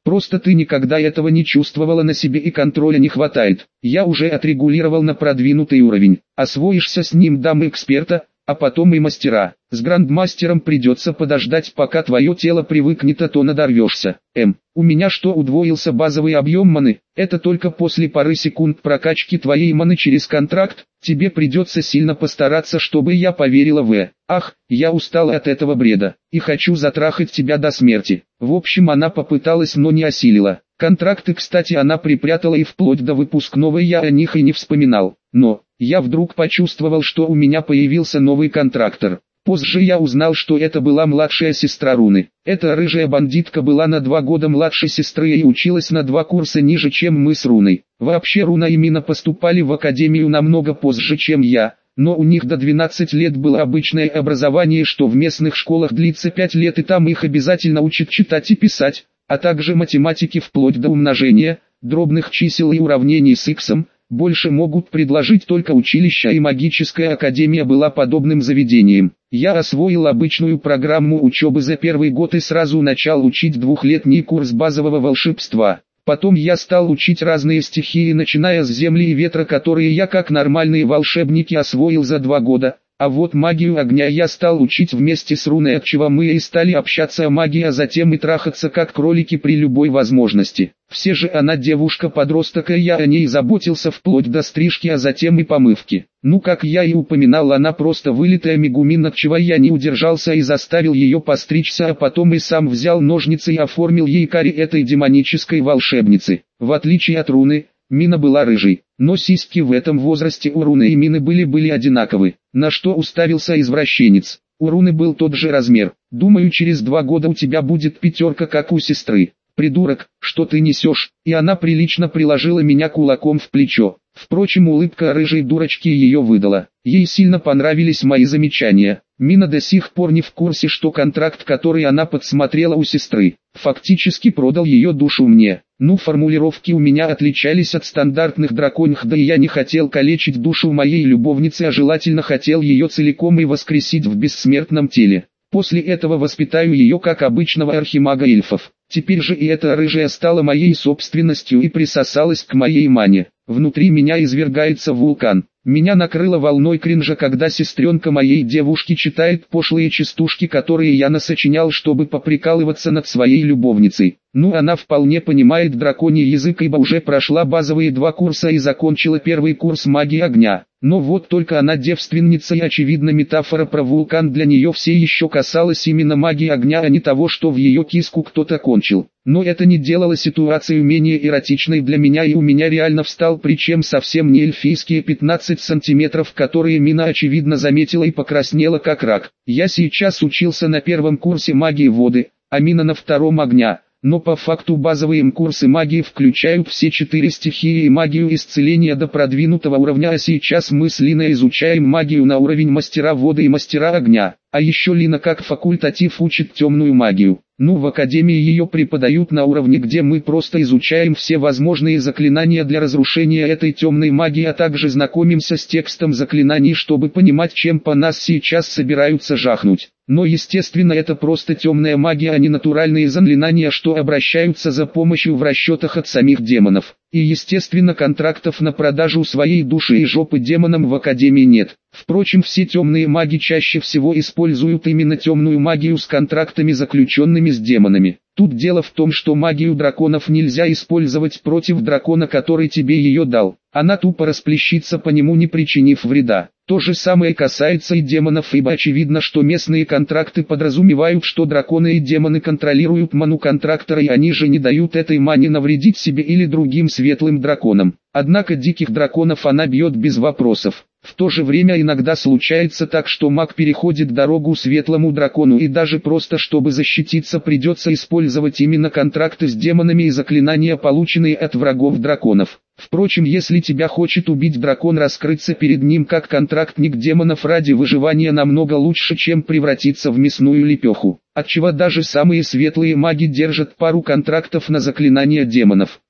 Просто ты никогда этого не чувствовала на себе и контроля не хватает. Я уже отрегулировал на продвинутый уровень. Освоишься с ним, дам эксперта, а потом и мастера. С грандмастером придется подождать, пока твое тело привыкнет, а то надорвешься. М. У меня что, удвоился базовый объем маны? Это только после пары секунд прокачки твоей маны через контракт. Тебе придется сильно постараться, чтобы я поверила в. Ах, я устала от этого бреда. И хочу затрахать тебя до смерти. В общем, она попыталась, но не осилила. Контракты, кстати, она припрятала, и вплоть до выпускного я о них и не вспоминал. Но я вдруг почувствовал, что у меня появился новый контрактор. Позже я узнал, что это была младшая сестра Руны. Эта рыжая бандитка была на два года младше сестры и училась на два курса ниже, чем мы с Руной. Вообще Руна и Мина поступали в академию намного позже, чем я, но у них до двенадцати лет было обычное образование, что в местных школах длится пять лет, и там их обязательно учат читать и писать, а также математики вплоть до умножения, дробных чисел и уравнений с иксом. Больше могут предложить только училища, и магическая академия была подобным заведением. Я освоил обычную программу учебы за первый год и сразу начал учить двухлетний курс базового волшебства. Потом я стал учить разные стихии, начиная с земли и ветра, которые я как нормальные волшебники освоил за два года. А вот магию огня я стал учить вместе с Руной, от чего мы и стали общаться о магии, а затем и трахаться как кролики при любой возможности. Все же она девушка-подросток, и я о ней заботился вплоть до стрижки, а затем и помывки. Ну, как я и упоминал, она просто вылитая Мегумин, от чего я не удержался и заставил ее постричься, а потом и сам взял ножницы и оформил ей каре этой демонической волшебницы. В отличие от Руны, Мина была рыжей, но сиськи в этом возрасте у Руны и Мины были-были одинаковы, на что уставился извращенец. У Руны был тот же размер. Думаю, через два года у тебя будет пятерка, как у сестры. Придурок, что ты несешь? И она прилично приложила меня кулаком в плечо. Впрочем, улыбка рыжей дурочки ее выдала. Ей сильно понравились мои замечания. Мина до сих пор не в курсе, что контракт, который она подсмотрела у сестры, фактически продал ее душу мне. Ну, формулировки у меня отличались от стандартных драконьих, да и я не хотел калечить душу моей любовницы, а желательно хотел ее целиком и воскресить в бессмертном теле. После этого воспитаю ее как обычного архимага эльфов. Теперь же и эта рыжая стала моей собственностью и присосалась к моей мане. Внутри меня извергается вулкан. Меня накрыло волной кринжа, когда сестренка моей девушки читает пошлые частушки, которые я насочинял, чтобы поприкалываться над своей любовницей. Ну, она вполне понимает драконий язык, ибо уже прошла базовые два курса и закончила первый курс магии огня. Но вот только она девственница, и очевидно метафора про вулкан для нее все еще касалась именно магии огня, а не того, что в ее киску кто-то кончил. Но это не делало ситуацию менее эротичной для меня, и у меня реально встал, причем совсем не эльфийские пятнадцать сантиметров, которые Мина очевидно заметила и покраснела как рак. Я сейчас учился на первом курсе магии воды, а Мина на втором огня. Но по факту базовые курсы магии включают все четыре стихии и магию исцеления до продвинутого уровня, а сейчас мы с Линой изучаем магию на уровень мастера воды и мастера огня. А еще Лина как факультатив учит темную магию. Ну, в академии ее преподают на уровне, где мы просто изучаем все возможные заклинания для разрушения этой темной магии, а также знакомимся с текстом заклинаний, чтобы понимать, чем по нас сейчас собираются жахнуть. Но естественно, это просто темная магия, а не натуральные заклинания, что обращаются за помощью в расчетах от самих демонов. И естественно, контрактов на продажу своей души и жопы демонам в академии нет. Впрочем, все темные маги чаще всего используют именно темную магию с контрактами, заключенными с демонами. Тут дело в том, что магию драконов нельзя использовать против дракона, который тебе ее дал. Она тупо расплещится по нему, не причинив вреда. То же самое касается и демонов, ибо очевидно, что местные контракты подразумевают, что драконы и демоны контролируют ману контрактора, и они же не дают этой мане навредить себе или другим светлым драконам. Однако диких драконов она бьет без вопросов. В то же время иногда случается так, что маг переходит дорогу светлому дракону, и даже просто чтобы защититься придется использовать именно контракты с демонами и заклинания, полученные от врагов драконов. Впрочем, если тебя хочет убить дракон, раскрыться перед ним как контрактник демонов ради выживания намного лучше, чем превратиться в мясную лепеху. Отчего даже самые светлые маги держат пару контрактов на заклинания демонов.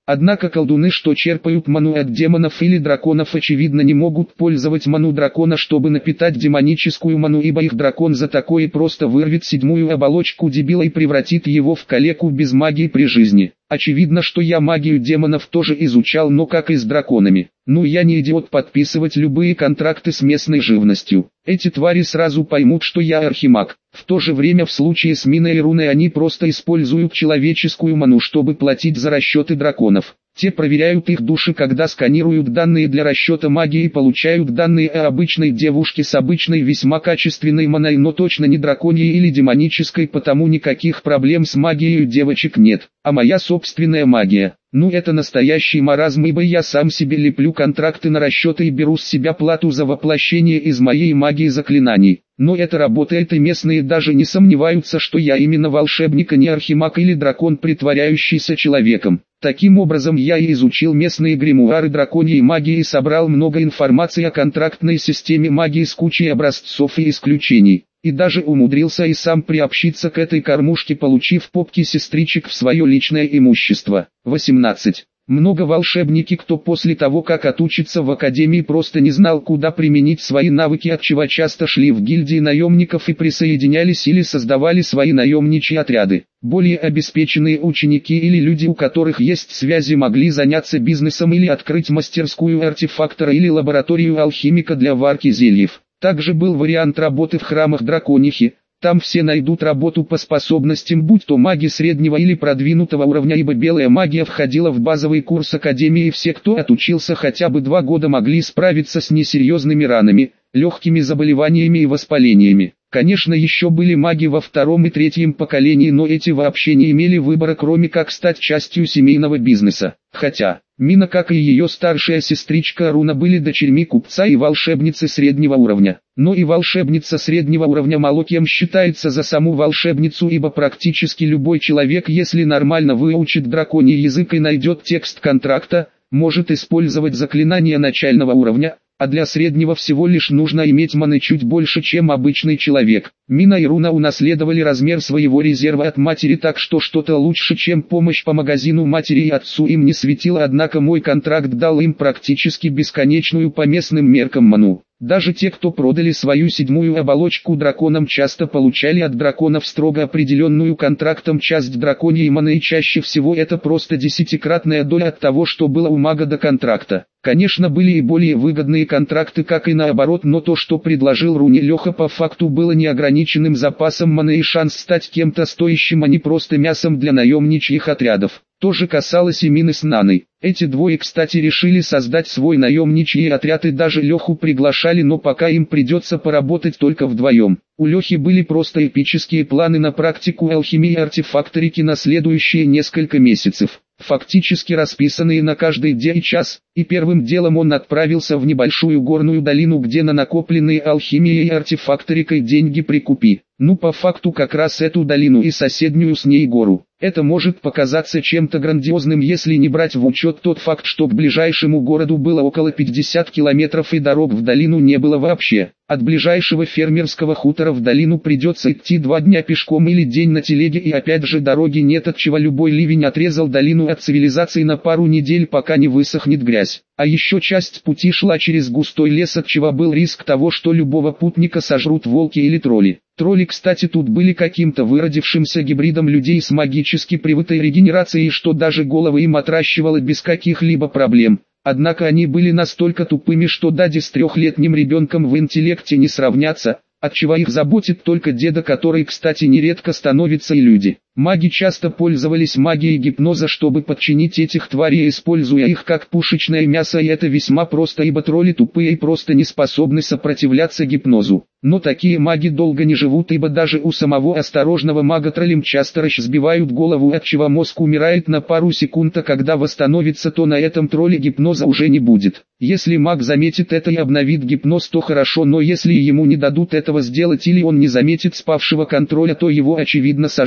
Однако колдуны, что черпают ману от демонов или драконов, очевидно не могут пользовать ману дракона, чтобы напитать демоническую ману, ибо их дракон за такое просто вырвет седьмую оболочку дебила и превратит его в калеку без магии при жизни. Очевидно, что я магию демонов тоже изучал, но как и с драконами. Ну я не идиот подписывать любые контракты с местной живностью. Эти твари сразу поймут, что я архимаг. В то же время в случае с Миной и Руной они просто используют человеческую ману, чтобы платить за расчеты драконов. Те проверяют их души, когда сканируют данные для расчета магии, и получают данные о обычной девушке с обычной весьма качественной маной, но точно не драконьей или демонической, потому никаких проблем с магией у девочек нет. А моя собственная магия, ну это настоящий маразм, ибо я сам себе леплю контракты на расчеты и беру с себя плату за воплощение из моей магии заклинаний. Но это работает, и местные даже не сомневаются, что я именно волшебник, а не архимаг или дракон, притворяющийся человеком. Таким образом я и изучил местные гримуары драконьей магии и собрал много информации о контрактной системе магии с кучей образцов и исключений. И даже умудрился и сам приобщиться к этой кормушке, получив попки сестричек в свое личное имущество. восемнадцать. Много волшебники, кто после того, как отучится в академии, просто не знал, куда применить свои навыки, отчего часто шли в гильдии наемников и присоединялись или создавали свои наемничьи отряды. Более обеспеченные ученики или люди, у которых есть связи, могли заняться бизнесом или открыть мастерскую артефактора или лабораторию алхимика для варки зельев. Также был вариант работы в храмах драконихи. Там все найдут работу по способностям, будь то маги среднего или продвинутого уровня, ибо белая магия входила в базовый курс академии, и все, кто отучился хотя бы два года, могли справиться с несерьезными ранами, легкими заболеваниями и воспалениями. Конечно, еще были маги во втором и третьем поколении, но эти вообще не имели выбора, кроме как стать частью семейного бизнеса. Хотя, Мина, как и ее старшая сестричка Руна, были дочерьми купца и волшебницы среднего уровня. Но и волшебница среднего уровня мало кем считается за саму волшебницу, ибо практически любой человек, если нормально выучит драконий язык и найдет текст контракта, может использовать заклинания начального уровня. А для среднего всего лишь нужно иметь маны чуть больше, чем обычный человек. Мина и Руна унаследовали размер своего резерва от матери, так что что-то лучше, чем помощь по магазину матери и отцу, им не светило, однако мой контракт дал им практически бесконечную по местным меркам ману. Даже те, кто продали свою седьмую оболочку драконам, часто получали от драконов строго определенную контрактом часть драконьей маны, и чаще всего это просто десятикратная доля от того, что было у мага до контракта. Конечно, были и более выгодные контракты, как и наоборот, но то, что предложил Руни Леха, по факту было неограниченным запасом маны и шанс стать кем-то стоящим, а не просто мясом для наемничьих отрядов. То же касалось и Мины с Наной. Эти двое, кстати, решили создать свой наемничий отряд и даже Леху приглашали, но пока им придется поработать только вдвоем. У Лехи были просто эпические планы на практику алхимии и артефакторики на следующие несколько месяцев, фактически расписанные на каждый день и час, и первым делом он отправился в небольшую горную долину, где на накопленные алхимией и артефакторикой деньги прикупи. Ну по факту как раз эту долину и соседнюю с ней гору. Это может показаться чем-то грандиозным, если не брать в учет тот факт, что к ближайшему городу было около пятидесяти километров и дорог в долину не было вообще. От ближайшего фермерского хутора в долину придется идти два дня пешком или день на телеге, и опять же дороги нет, отчего любой ливень отрезал долину от цивилизации на пару недель, пока не высохнет грязь. А еще часть пути шла через густой лес, отчего был риск того, что любого путника сожрут волки или тролли. Тролли, кстати, тут были каким-то выродившимся гибридом людей с магически привытой регенерацией, что даже головы им отращивало без каких-либо проблем. Однако они были настолько тупыми, что дади с трехлетним ребенком в интеллекте не сравнятся, отчего их заботит только деда, который, кстати, нередко становится и люди. Маги часто пользовались магией гипноза, чтобы подчинить этих тварей, используя их как пушечное мясо, и это весьма просто, ибо тролли тупые и просто не способны сопротивляться гипнозу. Но такие маги долго не живут, ибо даже у самого осторожного мага троллям часто разбивают голову, отчего мозг умирает на пару секунд, а когда восстановится, то на этом тролле гипноза уже не будет. Если маг заметит это и обновит гипноз, то хорошо, но если ему не дадут этого сделать или он не заметит спавшего контроля, то его очевидно сожрут.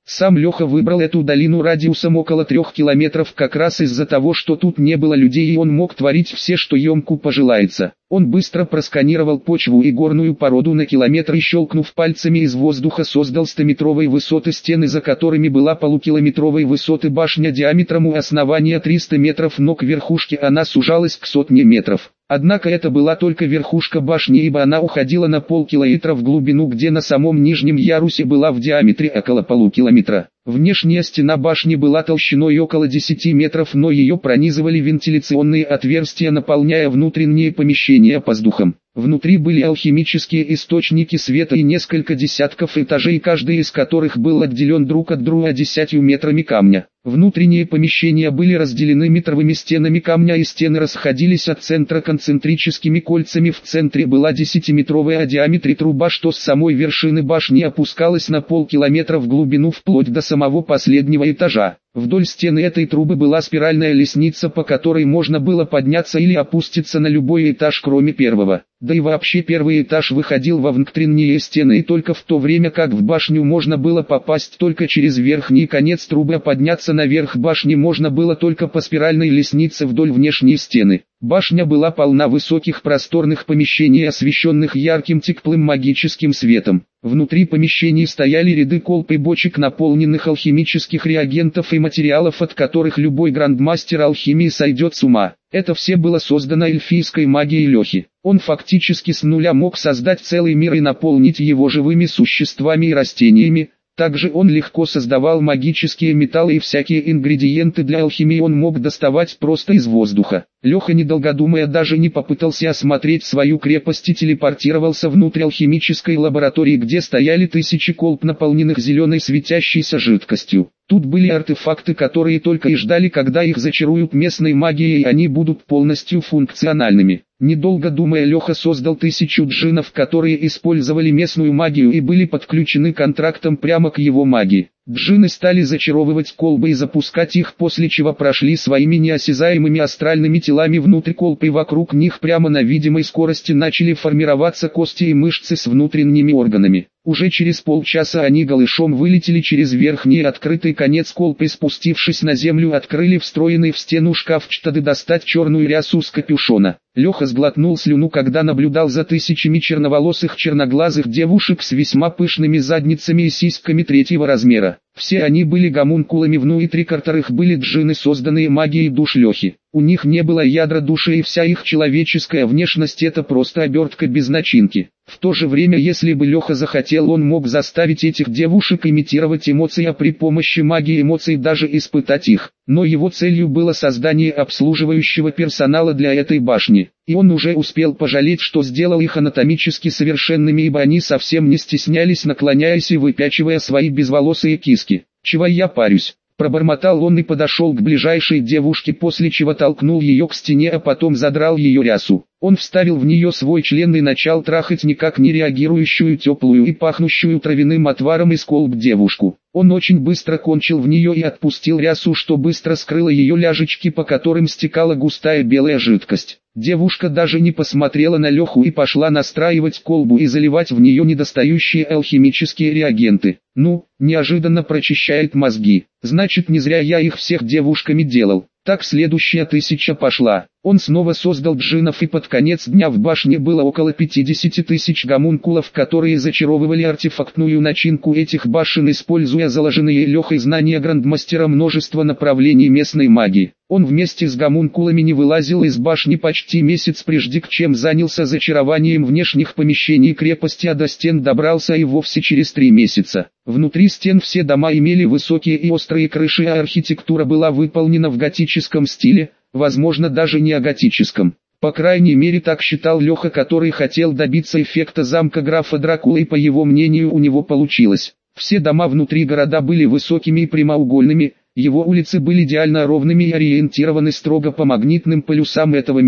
Сам Леха выбрал эту долину радиусом около трех километров как раз из-за того, что тут не было людей и он мог творить все, что ему пожелается. Он быстро просканировал почву и горную породу на километр и, щелкнув пальцами, из воздуха создал стометровой высоты стены, за которыми была полукилометровой высоты башня диаметром у основания триста метров, но к верхушке она сужалась к сотне метров. Однако это была только верхушка башни, ибо она уходила на полкилометра в глубину, где на самом нижнем ярусе была в диаметре около полукилометра. Внешняя стена башни была толщиной около десяти метров, но ее пронизывали вентиляционные отверстия, наполняя внутренние помещения воздухом. Внутри были алхимические источники света и несколько десятков этажей, каждый из которых был отделен друг от друга десятью метрами камня. Внутренние помещения были разделены метровыми стенами камня, и стены расходились от центра концентрическими кольцами. В центре была десятиметровая о диаметре труба, что с самой вершины башни опускалась на полкилометра в глубину вплоть до самого последнего этажа. Вдоль стены этой трубы была спиральная лестница, по которой можно было подняться или опуститься на любой этаж, кроме первого. Да и вообще первый этаж выходил во внутренние стены, и только в то время как в башню можно было попасть только через верхний конец трубы, а подняться наверх башни можно было только по спиральной лестнице вдоль внешней стены. Башня была полна высоких просторных помещений, освещенных ярким теплым магическим светом. Внутри помещений стояли ряды колб и бочек, наполненных алхимических реагентов и материалов, от которых любой грандмастер алхимии сойдет с ума. Это все было создано эльфийской магией Лехи. Он фактически с нуля мог создать целый мир и наполнить его живыми существами и растениями. Также он легко создавал магические металлы и всякие ингредиенты для алхимии он мог доставать просто из воздуха. Леха, недолго думая, даже не попытался осмотреть свою крепость и телепортировался внутрь алхимической лаборатории, где стояли тысячи колб, наполненных зеленой светящейся жидкостью. Тут были артефакты, которые только и ждали, когда их зачаруют местной магией, и они будут полностью функциональными. Недолго думая, Леха создал тысячу джиннов, которые использовали местную магию и были подключены контрактом прямо к его магии. Джинны стали зачаровывать колбы и запускать их, после чего прошли своими неосязаемыми астральными телами внутрь колб, и вокруг них прямо на видимой скорости начали формироваться кости и мышцы с внутренними органами. Уже через полчаса они голышом вылетели через верхний открытый конец колб и, спустившись на землю, открыли встроенный в стену шкаф, чтобы достать черную рясу с капюшона. Леха сглотнул слюну, когда наблюдал за тысячами черноволосых черноглазых девушек с весьма пышными задницами и сиськами третьего размера. Все они были гомункулами, внутри которых были джинны, созданные магией душ Лехи. У них не было ядра души, и вся их человеческая внешность — это просто обертка без начинки. В то же время, если бы Леха захотел, он мог заставить этих девушек имитировать эмоции, а при помощи магии эмоций даже испытать их. Но его целью было создание обслуживающего персонала для этой башни. И он уже успел пожалеть, что сделал их анатомически совершенными, ибо они совсем не стеснялись, наклоняясь и выпячивая свои безволосые киски. «Чего я парюсь?» — пробормотал он и подошел к ближайшей девушке, после чего толкнул ее к стене, а потом задрал ее рясу. Он вставил в нее свой член и начал трахать никак не реагирующую, теплую и пахнущую травяным отваром из колб девушку. Он очень быстро кончил в нее и отпустил рясу, что быстро скрыло ее ляжечки, по которым стекала густая белая жидкость. Девушка даже не посмотрела на Леху и пошла настраивать колбу и заливать в нее недостающие алхимические реагенты. «Ну, неожиданно прочищает мозги. Значит, не зря я их всех девушками делал». Так следующая тысяча пошла. Он снова создал джиннов, и под конец дня в башне было около пятидесяти тысяч гомункулов, которые зачаровывали артефактную начинку этих башен, используя заложенные Лехой знания грандмастера множество направлений местной магии. Он вместе с гомункулами не вылазил из башни почти месяц, прежде чем занялся зачарованием внешних помещений крепости, а до стен добрался и вовсе через три месяца. Внутри стен все дома имели высокие и острые крыши, а архитектура была выполнена в готическом стиле, возможно, даже неоготическом. По крайней мере, так считал Леха, который хотел добиться эффекта замка графа Дракулы, и по его мнению у него получилось. Все дома внутри города были высокими и прямоугольными, его улицы были идеально ровными и ориентированы строго по магнитным полюсам этого мира.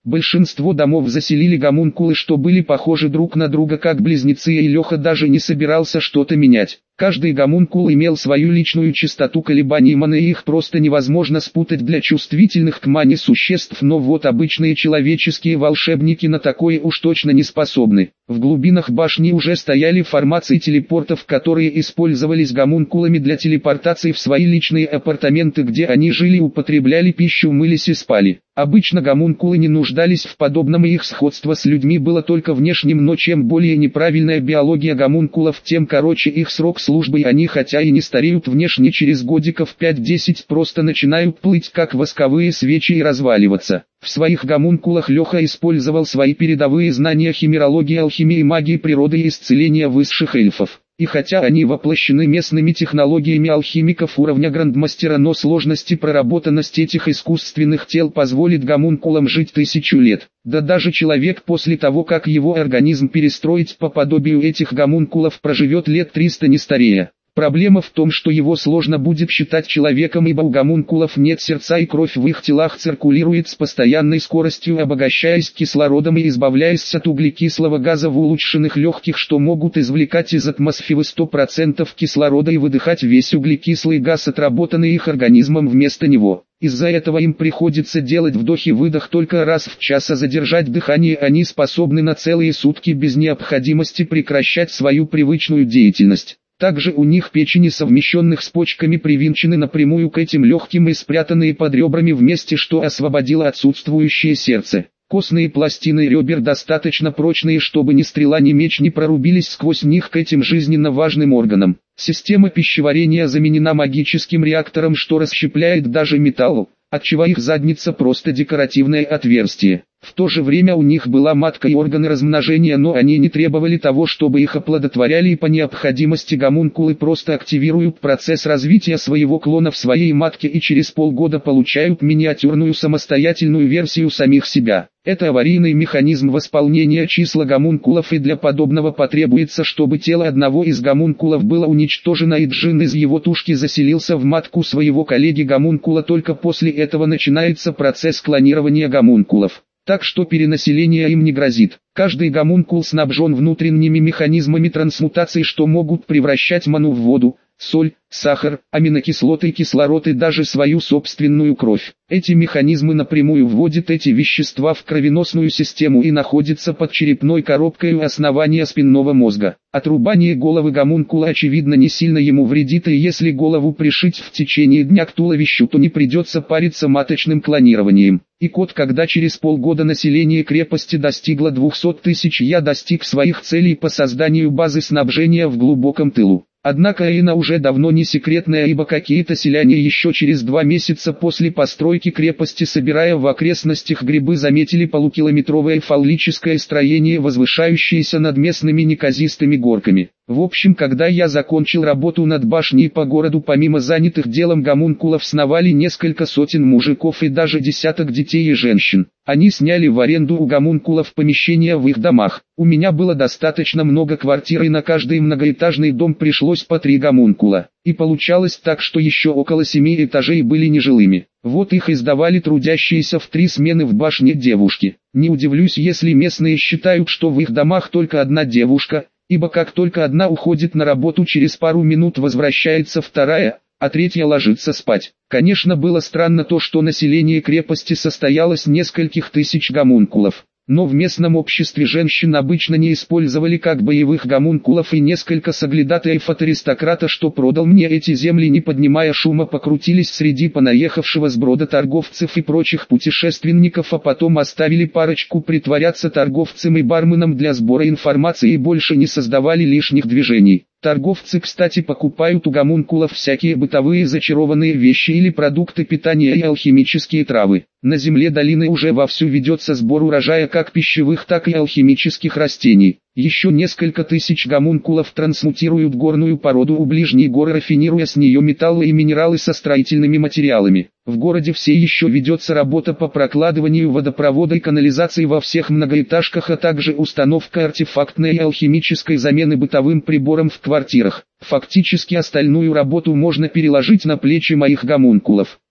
Большинство домов заселили гомункулы, что были похожи друг на друга как близнецы, и Леха даже не собирался что-то менять. Каждый гомункул имел свою личную частоту колебаний маны, и их просто невозможно спутать для чувствительных к мане существ, но вот обычные человеческие волшебники на такое уж точно не способны. В глубинах башни уже стояли формации телепортов, которые использовались гомункулами для телепортации в свои личные апартаменты, где они жили, употребляли пищу, мылись и спали. Обычно гомункулы не нуждались в подобном, и их сходство с людьми было только внешним, но чем более неправильная биология гомункулов, тем короче их срок службы, и они, хотя и не стареют внешне, через годиков пять-десять просто начинают плыть как восковые свечи и разваливаться. В своих гомункулах Леха использовал свои передовые знания химерологии, алхимии, магии природы и исцеления высших эльфов. И хотя они воплощены местными технологиями алхимиков уровня грандмастера, но сложность и проработанность этих искусственных тел позволит гомункулам жить тысячу лет. Да даже человек после того, как его организм перестроить по подобию этих гомункулов, проживет лет триста не старея. Проблема в том, что его сложно будет считать человеком, ибо у гомункулов нет сердца, и кровь в их телах циркулирует с постоянной скоростью, обогащаясь кислородом и избавляясь от углекислого газа в улучшенных легких, что могут извлекать из атмосферы сто процентов кислорода и выдыхать весь углекислый газ, отработанный их организмом вместо него. Из-за этого им приходится делать вдох-выдох только раз в час, а задержать дыхание они способны на целые сутки без необходимости прекращать свою привычную деятельность. Также у них печени, совмещенных с почками, привинчены напрямую к этим легким и спрятанные под ребрами вместе, что освободило отсутствующее сердце. Костные пластины ребер достаточно прочные, чтобы ни стрела, ни меч не прорубились сквозь них к этим жизненно важным органам. Система пищеварения заменена магическим реактором, что расщепляет даже металл, отчего их задница просто декоративное отверстие. В то же время у них была матка и органы размножения, но они не требовали того, чтобы их оплодотворяли, и по необходимости гомункулы просто активируют процесс развития своего клона в своей матке и через полгода получают миниатюрную самостоятельную версию самих себя. Это аварийный механизм восполнения числа гомункулов, и для подобного потребуется, чтобы тело одного из гомункулов было уничтожено и джин из его тушки заселился в матку своего коллеги-гомункула. Только после этого начинается процесс клонирования гомункулов. Так что перенаселение им не грозит. Каждый гомункул снабжен внутренними механизмами трансмутации, что могут превращать ману в воду, соль, сахар, аминокислоты, кислород и даже свою собственную кровь. Эти механизмы напрямую вводят эти вещества в кровеносную систему и находятся под черепной коробкой у основания спинного мозга. Отрубание головы гомункула очевидно не сильно ему вредит, и если голову пришить в течение дня к туловищу, то не придется париться маточным клонированием. И кот, когда через полгода население крепости достигло двухсот тысяч, я достиг своих целей по созданию базы снабжения в глубоком тылу. Однако Эйна уже давно не секретная, ибо какие-то селяне еще через два месяца после постройки крепости, собирая в окрестностях грибы, заметили полукилометровое фаллическое строение, возвышающееся над местными неказистыми горками. В общем, когда я закончил работу над башней, по городу помимо занятых делом гомункулов сновали несколько сотен мужиков и даже десяток детей и женщин. Они сняли в аренду у гомункулов помещения в их домах. У меня было достаточно много квартир, и на каждый многоэтажный дом пришлось по три гомункула. И получалось так, что еще около семи этажей были нежилыми. Вот их издавали трудящиеся в три смены в башне девушки. Не удивлюсь, если местные считают, что в их домах только одна девушка, ибо как только одна уходит на работу, через пару минут возвращается вторая, а третья ложится спать. Конечно, было странно то, что население крепости состояло из нескольких тысяч гомункулов. Но в местном обществе женщин обычно не использовали как боевых гомункулов, и несколько соглядатаев от аристократа, что продал мне эти земли, не поднимая шума, покрутились среди понаехавшего с брода торговцев и прочих путешественников, а потом оставили парочку притворяться торговцем и барменом для сбора информации и больше не создавали лишних движений. Торговцы, кстати, покупают у гомункулов всякие бытовые зачарованные вещи или продукты питания и алхимические травы. На земле долины уже вовсю ведется сбор урожая как пищевых, так и алхимических растений. Еще несколько тысяч гомункулов трансмутируют горную породу у ближней горы, рафинируя с нее металлы и минералы со строительными материалами. В городе все еще ведется работа по прокладыванию водопровода и канализации во всех многоэтажках, а также установка артефактной и алхимической замены бытовым приборам в квартирах. Фактически остальную работу можно переложить на плечи моих гомункулов.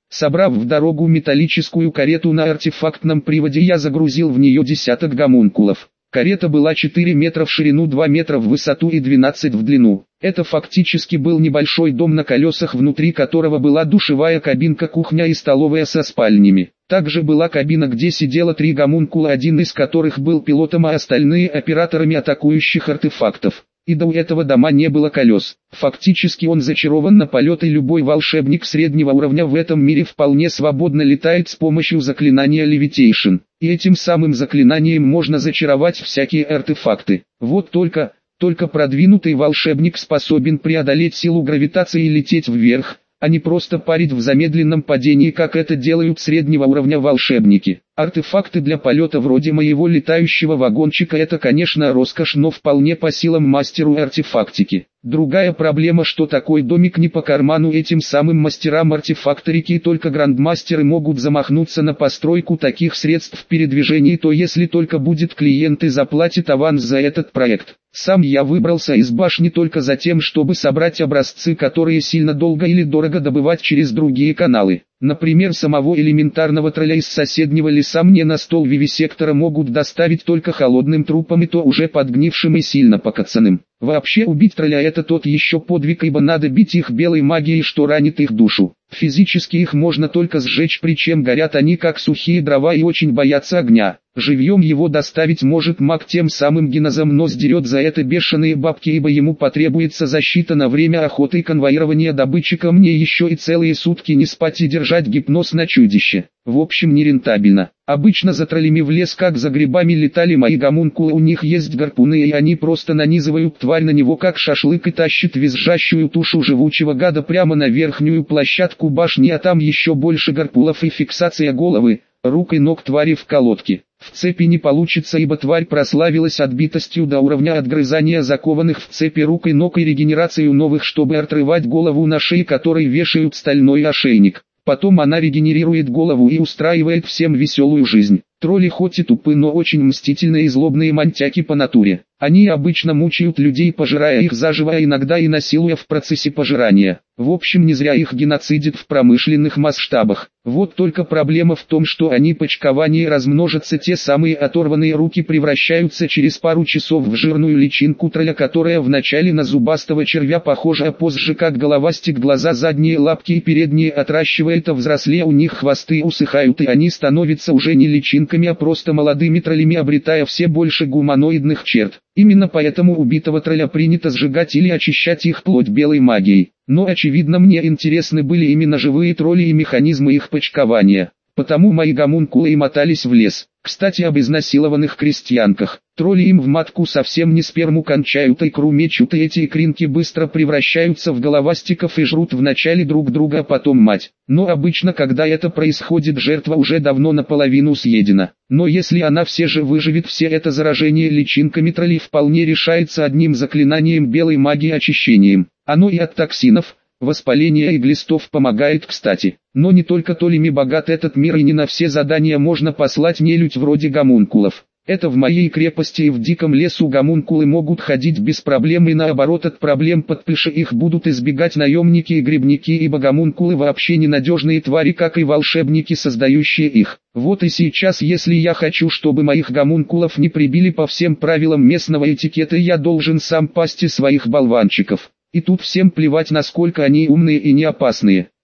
Собрав в дорогу металлическую карету на артефактном приводе, я загрузил в нее десяток гомункулов. Карета была четыре метра в ширину, два метра в высоту и двенадцать в длину. Это фактически был небольшой дом на колесах, внутри которого была душевая кабинка, кухня и столовая со спальнями. Также была кабина, где сидело три гомункула, один из которых был пилотом, а остальные операторами атакующих артефактов. И до этого дома не было колес. Фактически он зачарован на полет, и любой волшебник среднего уровня в этом мире вполне свободно летает с помощью заклинания Levitation. И этим самым заклинанием можно зачаровать всякие артефакты. Вот только, только продвинутый волшебник способен преодолеть силу гравитации и лететь вверх, а не просто парить в замедленном падении, как это делают среднего уровня волшебники. Артефакты для полета вроде моего летающего вагончика — это, конечно, роскошь, но вполне по силам мастеру артефактики. Другая проблема, что такой домик не по карману этим самым мастерам артефакторики, и только грандмастеры могут замахнуться на постройку таких средств передвижения, то если только будет клиент и заплатит аванс за этот проект. Сам я выбрался из башни только за тем, чтобы собрать образцы, которые сильно долго или дорого добывать через другие каналы. Например, самого элементарного тролля из соседнего леса мне на стол вивисектора могут доставить только холодным трупом, и то уже подгнившим и сильно покоцанным. Вообще убить тролля — это тот еще подвиг, ибо надо бить их белой магией, что ранит их душу. Физически их можно только сжечь, причем горят они как сухие дрова и очень боятся огня. Живьем его доставить может маг тем самым генозом, но сдерет за это бешеные бабки, ибо ему потребуется защита на время охоты и конвоирования добычи, ко мне еще и целые сутки не спать и держать гипноз на чудище. В общем, нерентабельно. Обычно за троллями в лес как за грибами летали мои гомункулы, у них есть гарпуны, и они просто нанизывают тварь на него как шашлык и тащат визжащую тушу живучего гада прямо на верхнюю площадку башни, а там еще больше гарпулов и фиксация головы, рук и ног твари в колодке. В цепи не получится, ибо тварь прославилась отбитостью до уровня отгрызания закованных в цепи рук и ног и регенерацию новых, чтобы отрывать голову на шее, которой вешают стальной ошейник. Потом она регенерирует голову и устраивает всем веселую жизнь. Тролли хоть и тупы, но очень мстительные и злобные мантяки по натуре. Они обычно мучают людей, пожирая их заживо, а иногда и насилуя в процессе пожирания. В общем, не зря их геноцидят в промышленных масштабах. Вот только проблема в том, что они почкованнее размножатся, те самые оторванные руки превращаются через пару часов в жирную личинку тролля, которая вначале на зубастого червя похожа, а позже как головастик, глаза, задние лапки и передние отращивает, а взрослее у них хвосты усыхают, и они становятся уже не личинками, а просто молодыми троллями, обретая все больше гуманоидных черт. Именно поэтому убитого тролля принято сжигать или очищать их плоть белой магией. Но очевидно, мне интересны были именно живые тролли и механизмы их почкования. Потому мои гомункулы и мотались в лес. Кстати, об изнасилованных крестьянках. Тролли им в матку совсем не сперму кончают, а икру мечут, и эти икринки быстро превращаются в головастиков и жрут вначале друг друга, а потом мать. Но обычно, когда это происходит, жертва уже давно наполовину съедена. Но если она все же выживет, все это заражение личинками троллей вполне решается одним заклинанием белой магии, очищением. Оно и от токсинов, воспаления и глистов помогает, кстати. Но не только троллями богат этот мир, и не на все задания можно послать нелюдь вроде гомункулов. Это в моей крепости и в диком лесу гомункулы могут ходить без проблем, и наоборот, от проблем подпольши их будут избегать наемники и грибники, ибо гомункулы вообще ненадежные твари, как и волшебники, создающие их. Вот и сейчас, если я хочу, чтобы моих гомункулов не прибили по всем правилам местного этикета, я должен сам пасти своих болванчиков. И тут всем плевать, насколько они умные и не опасные.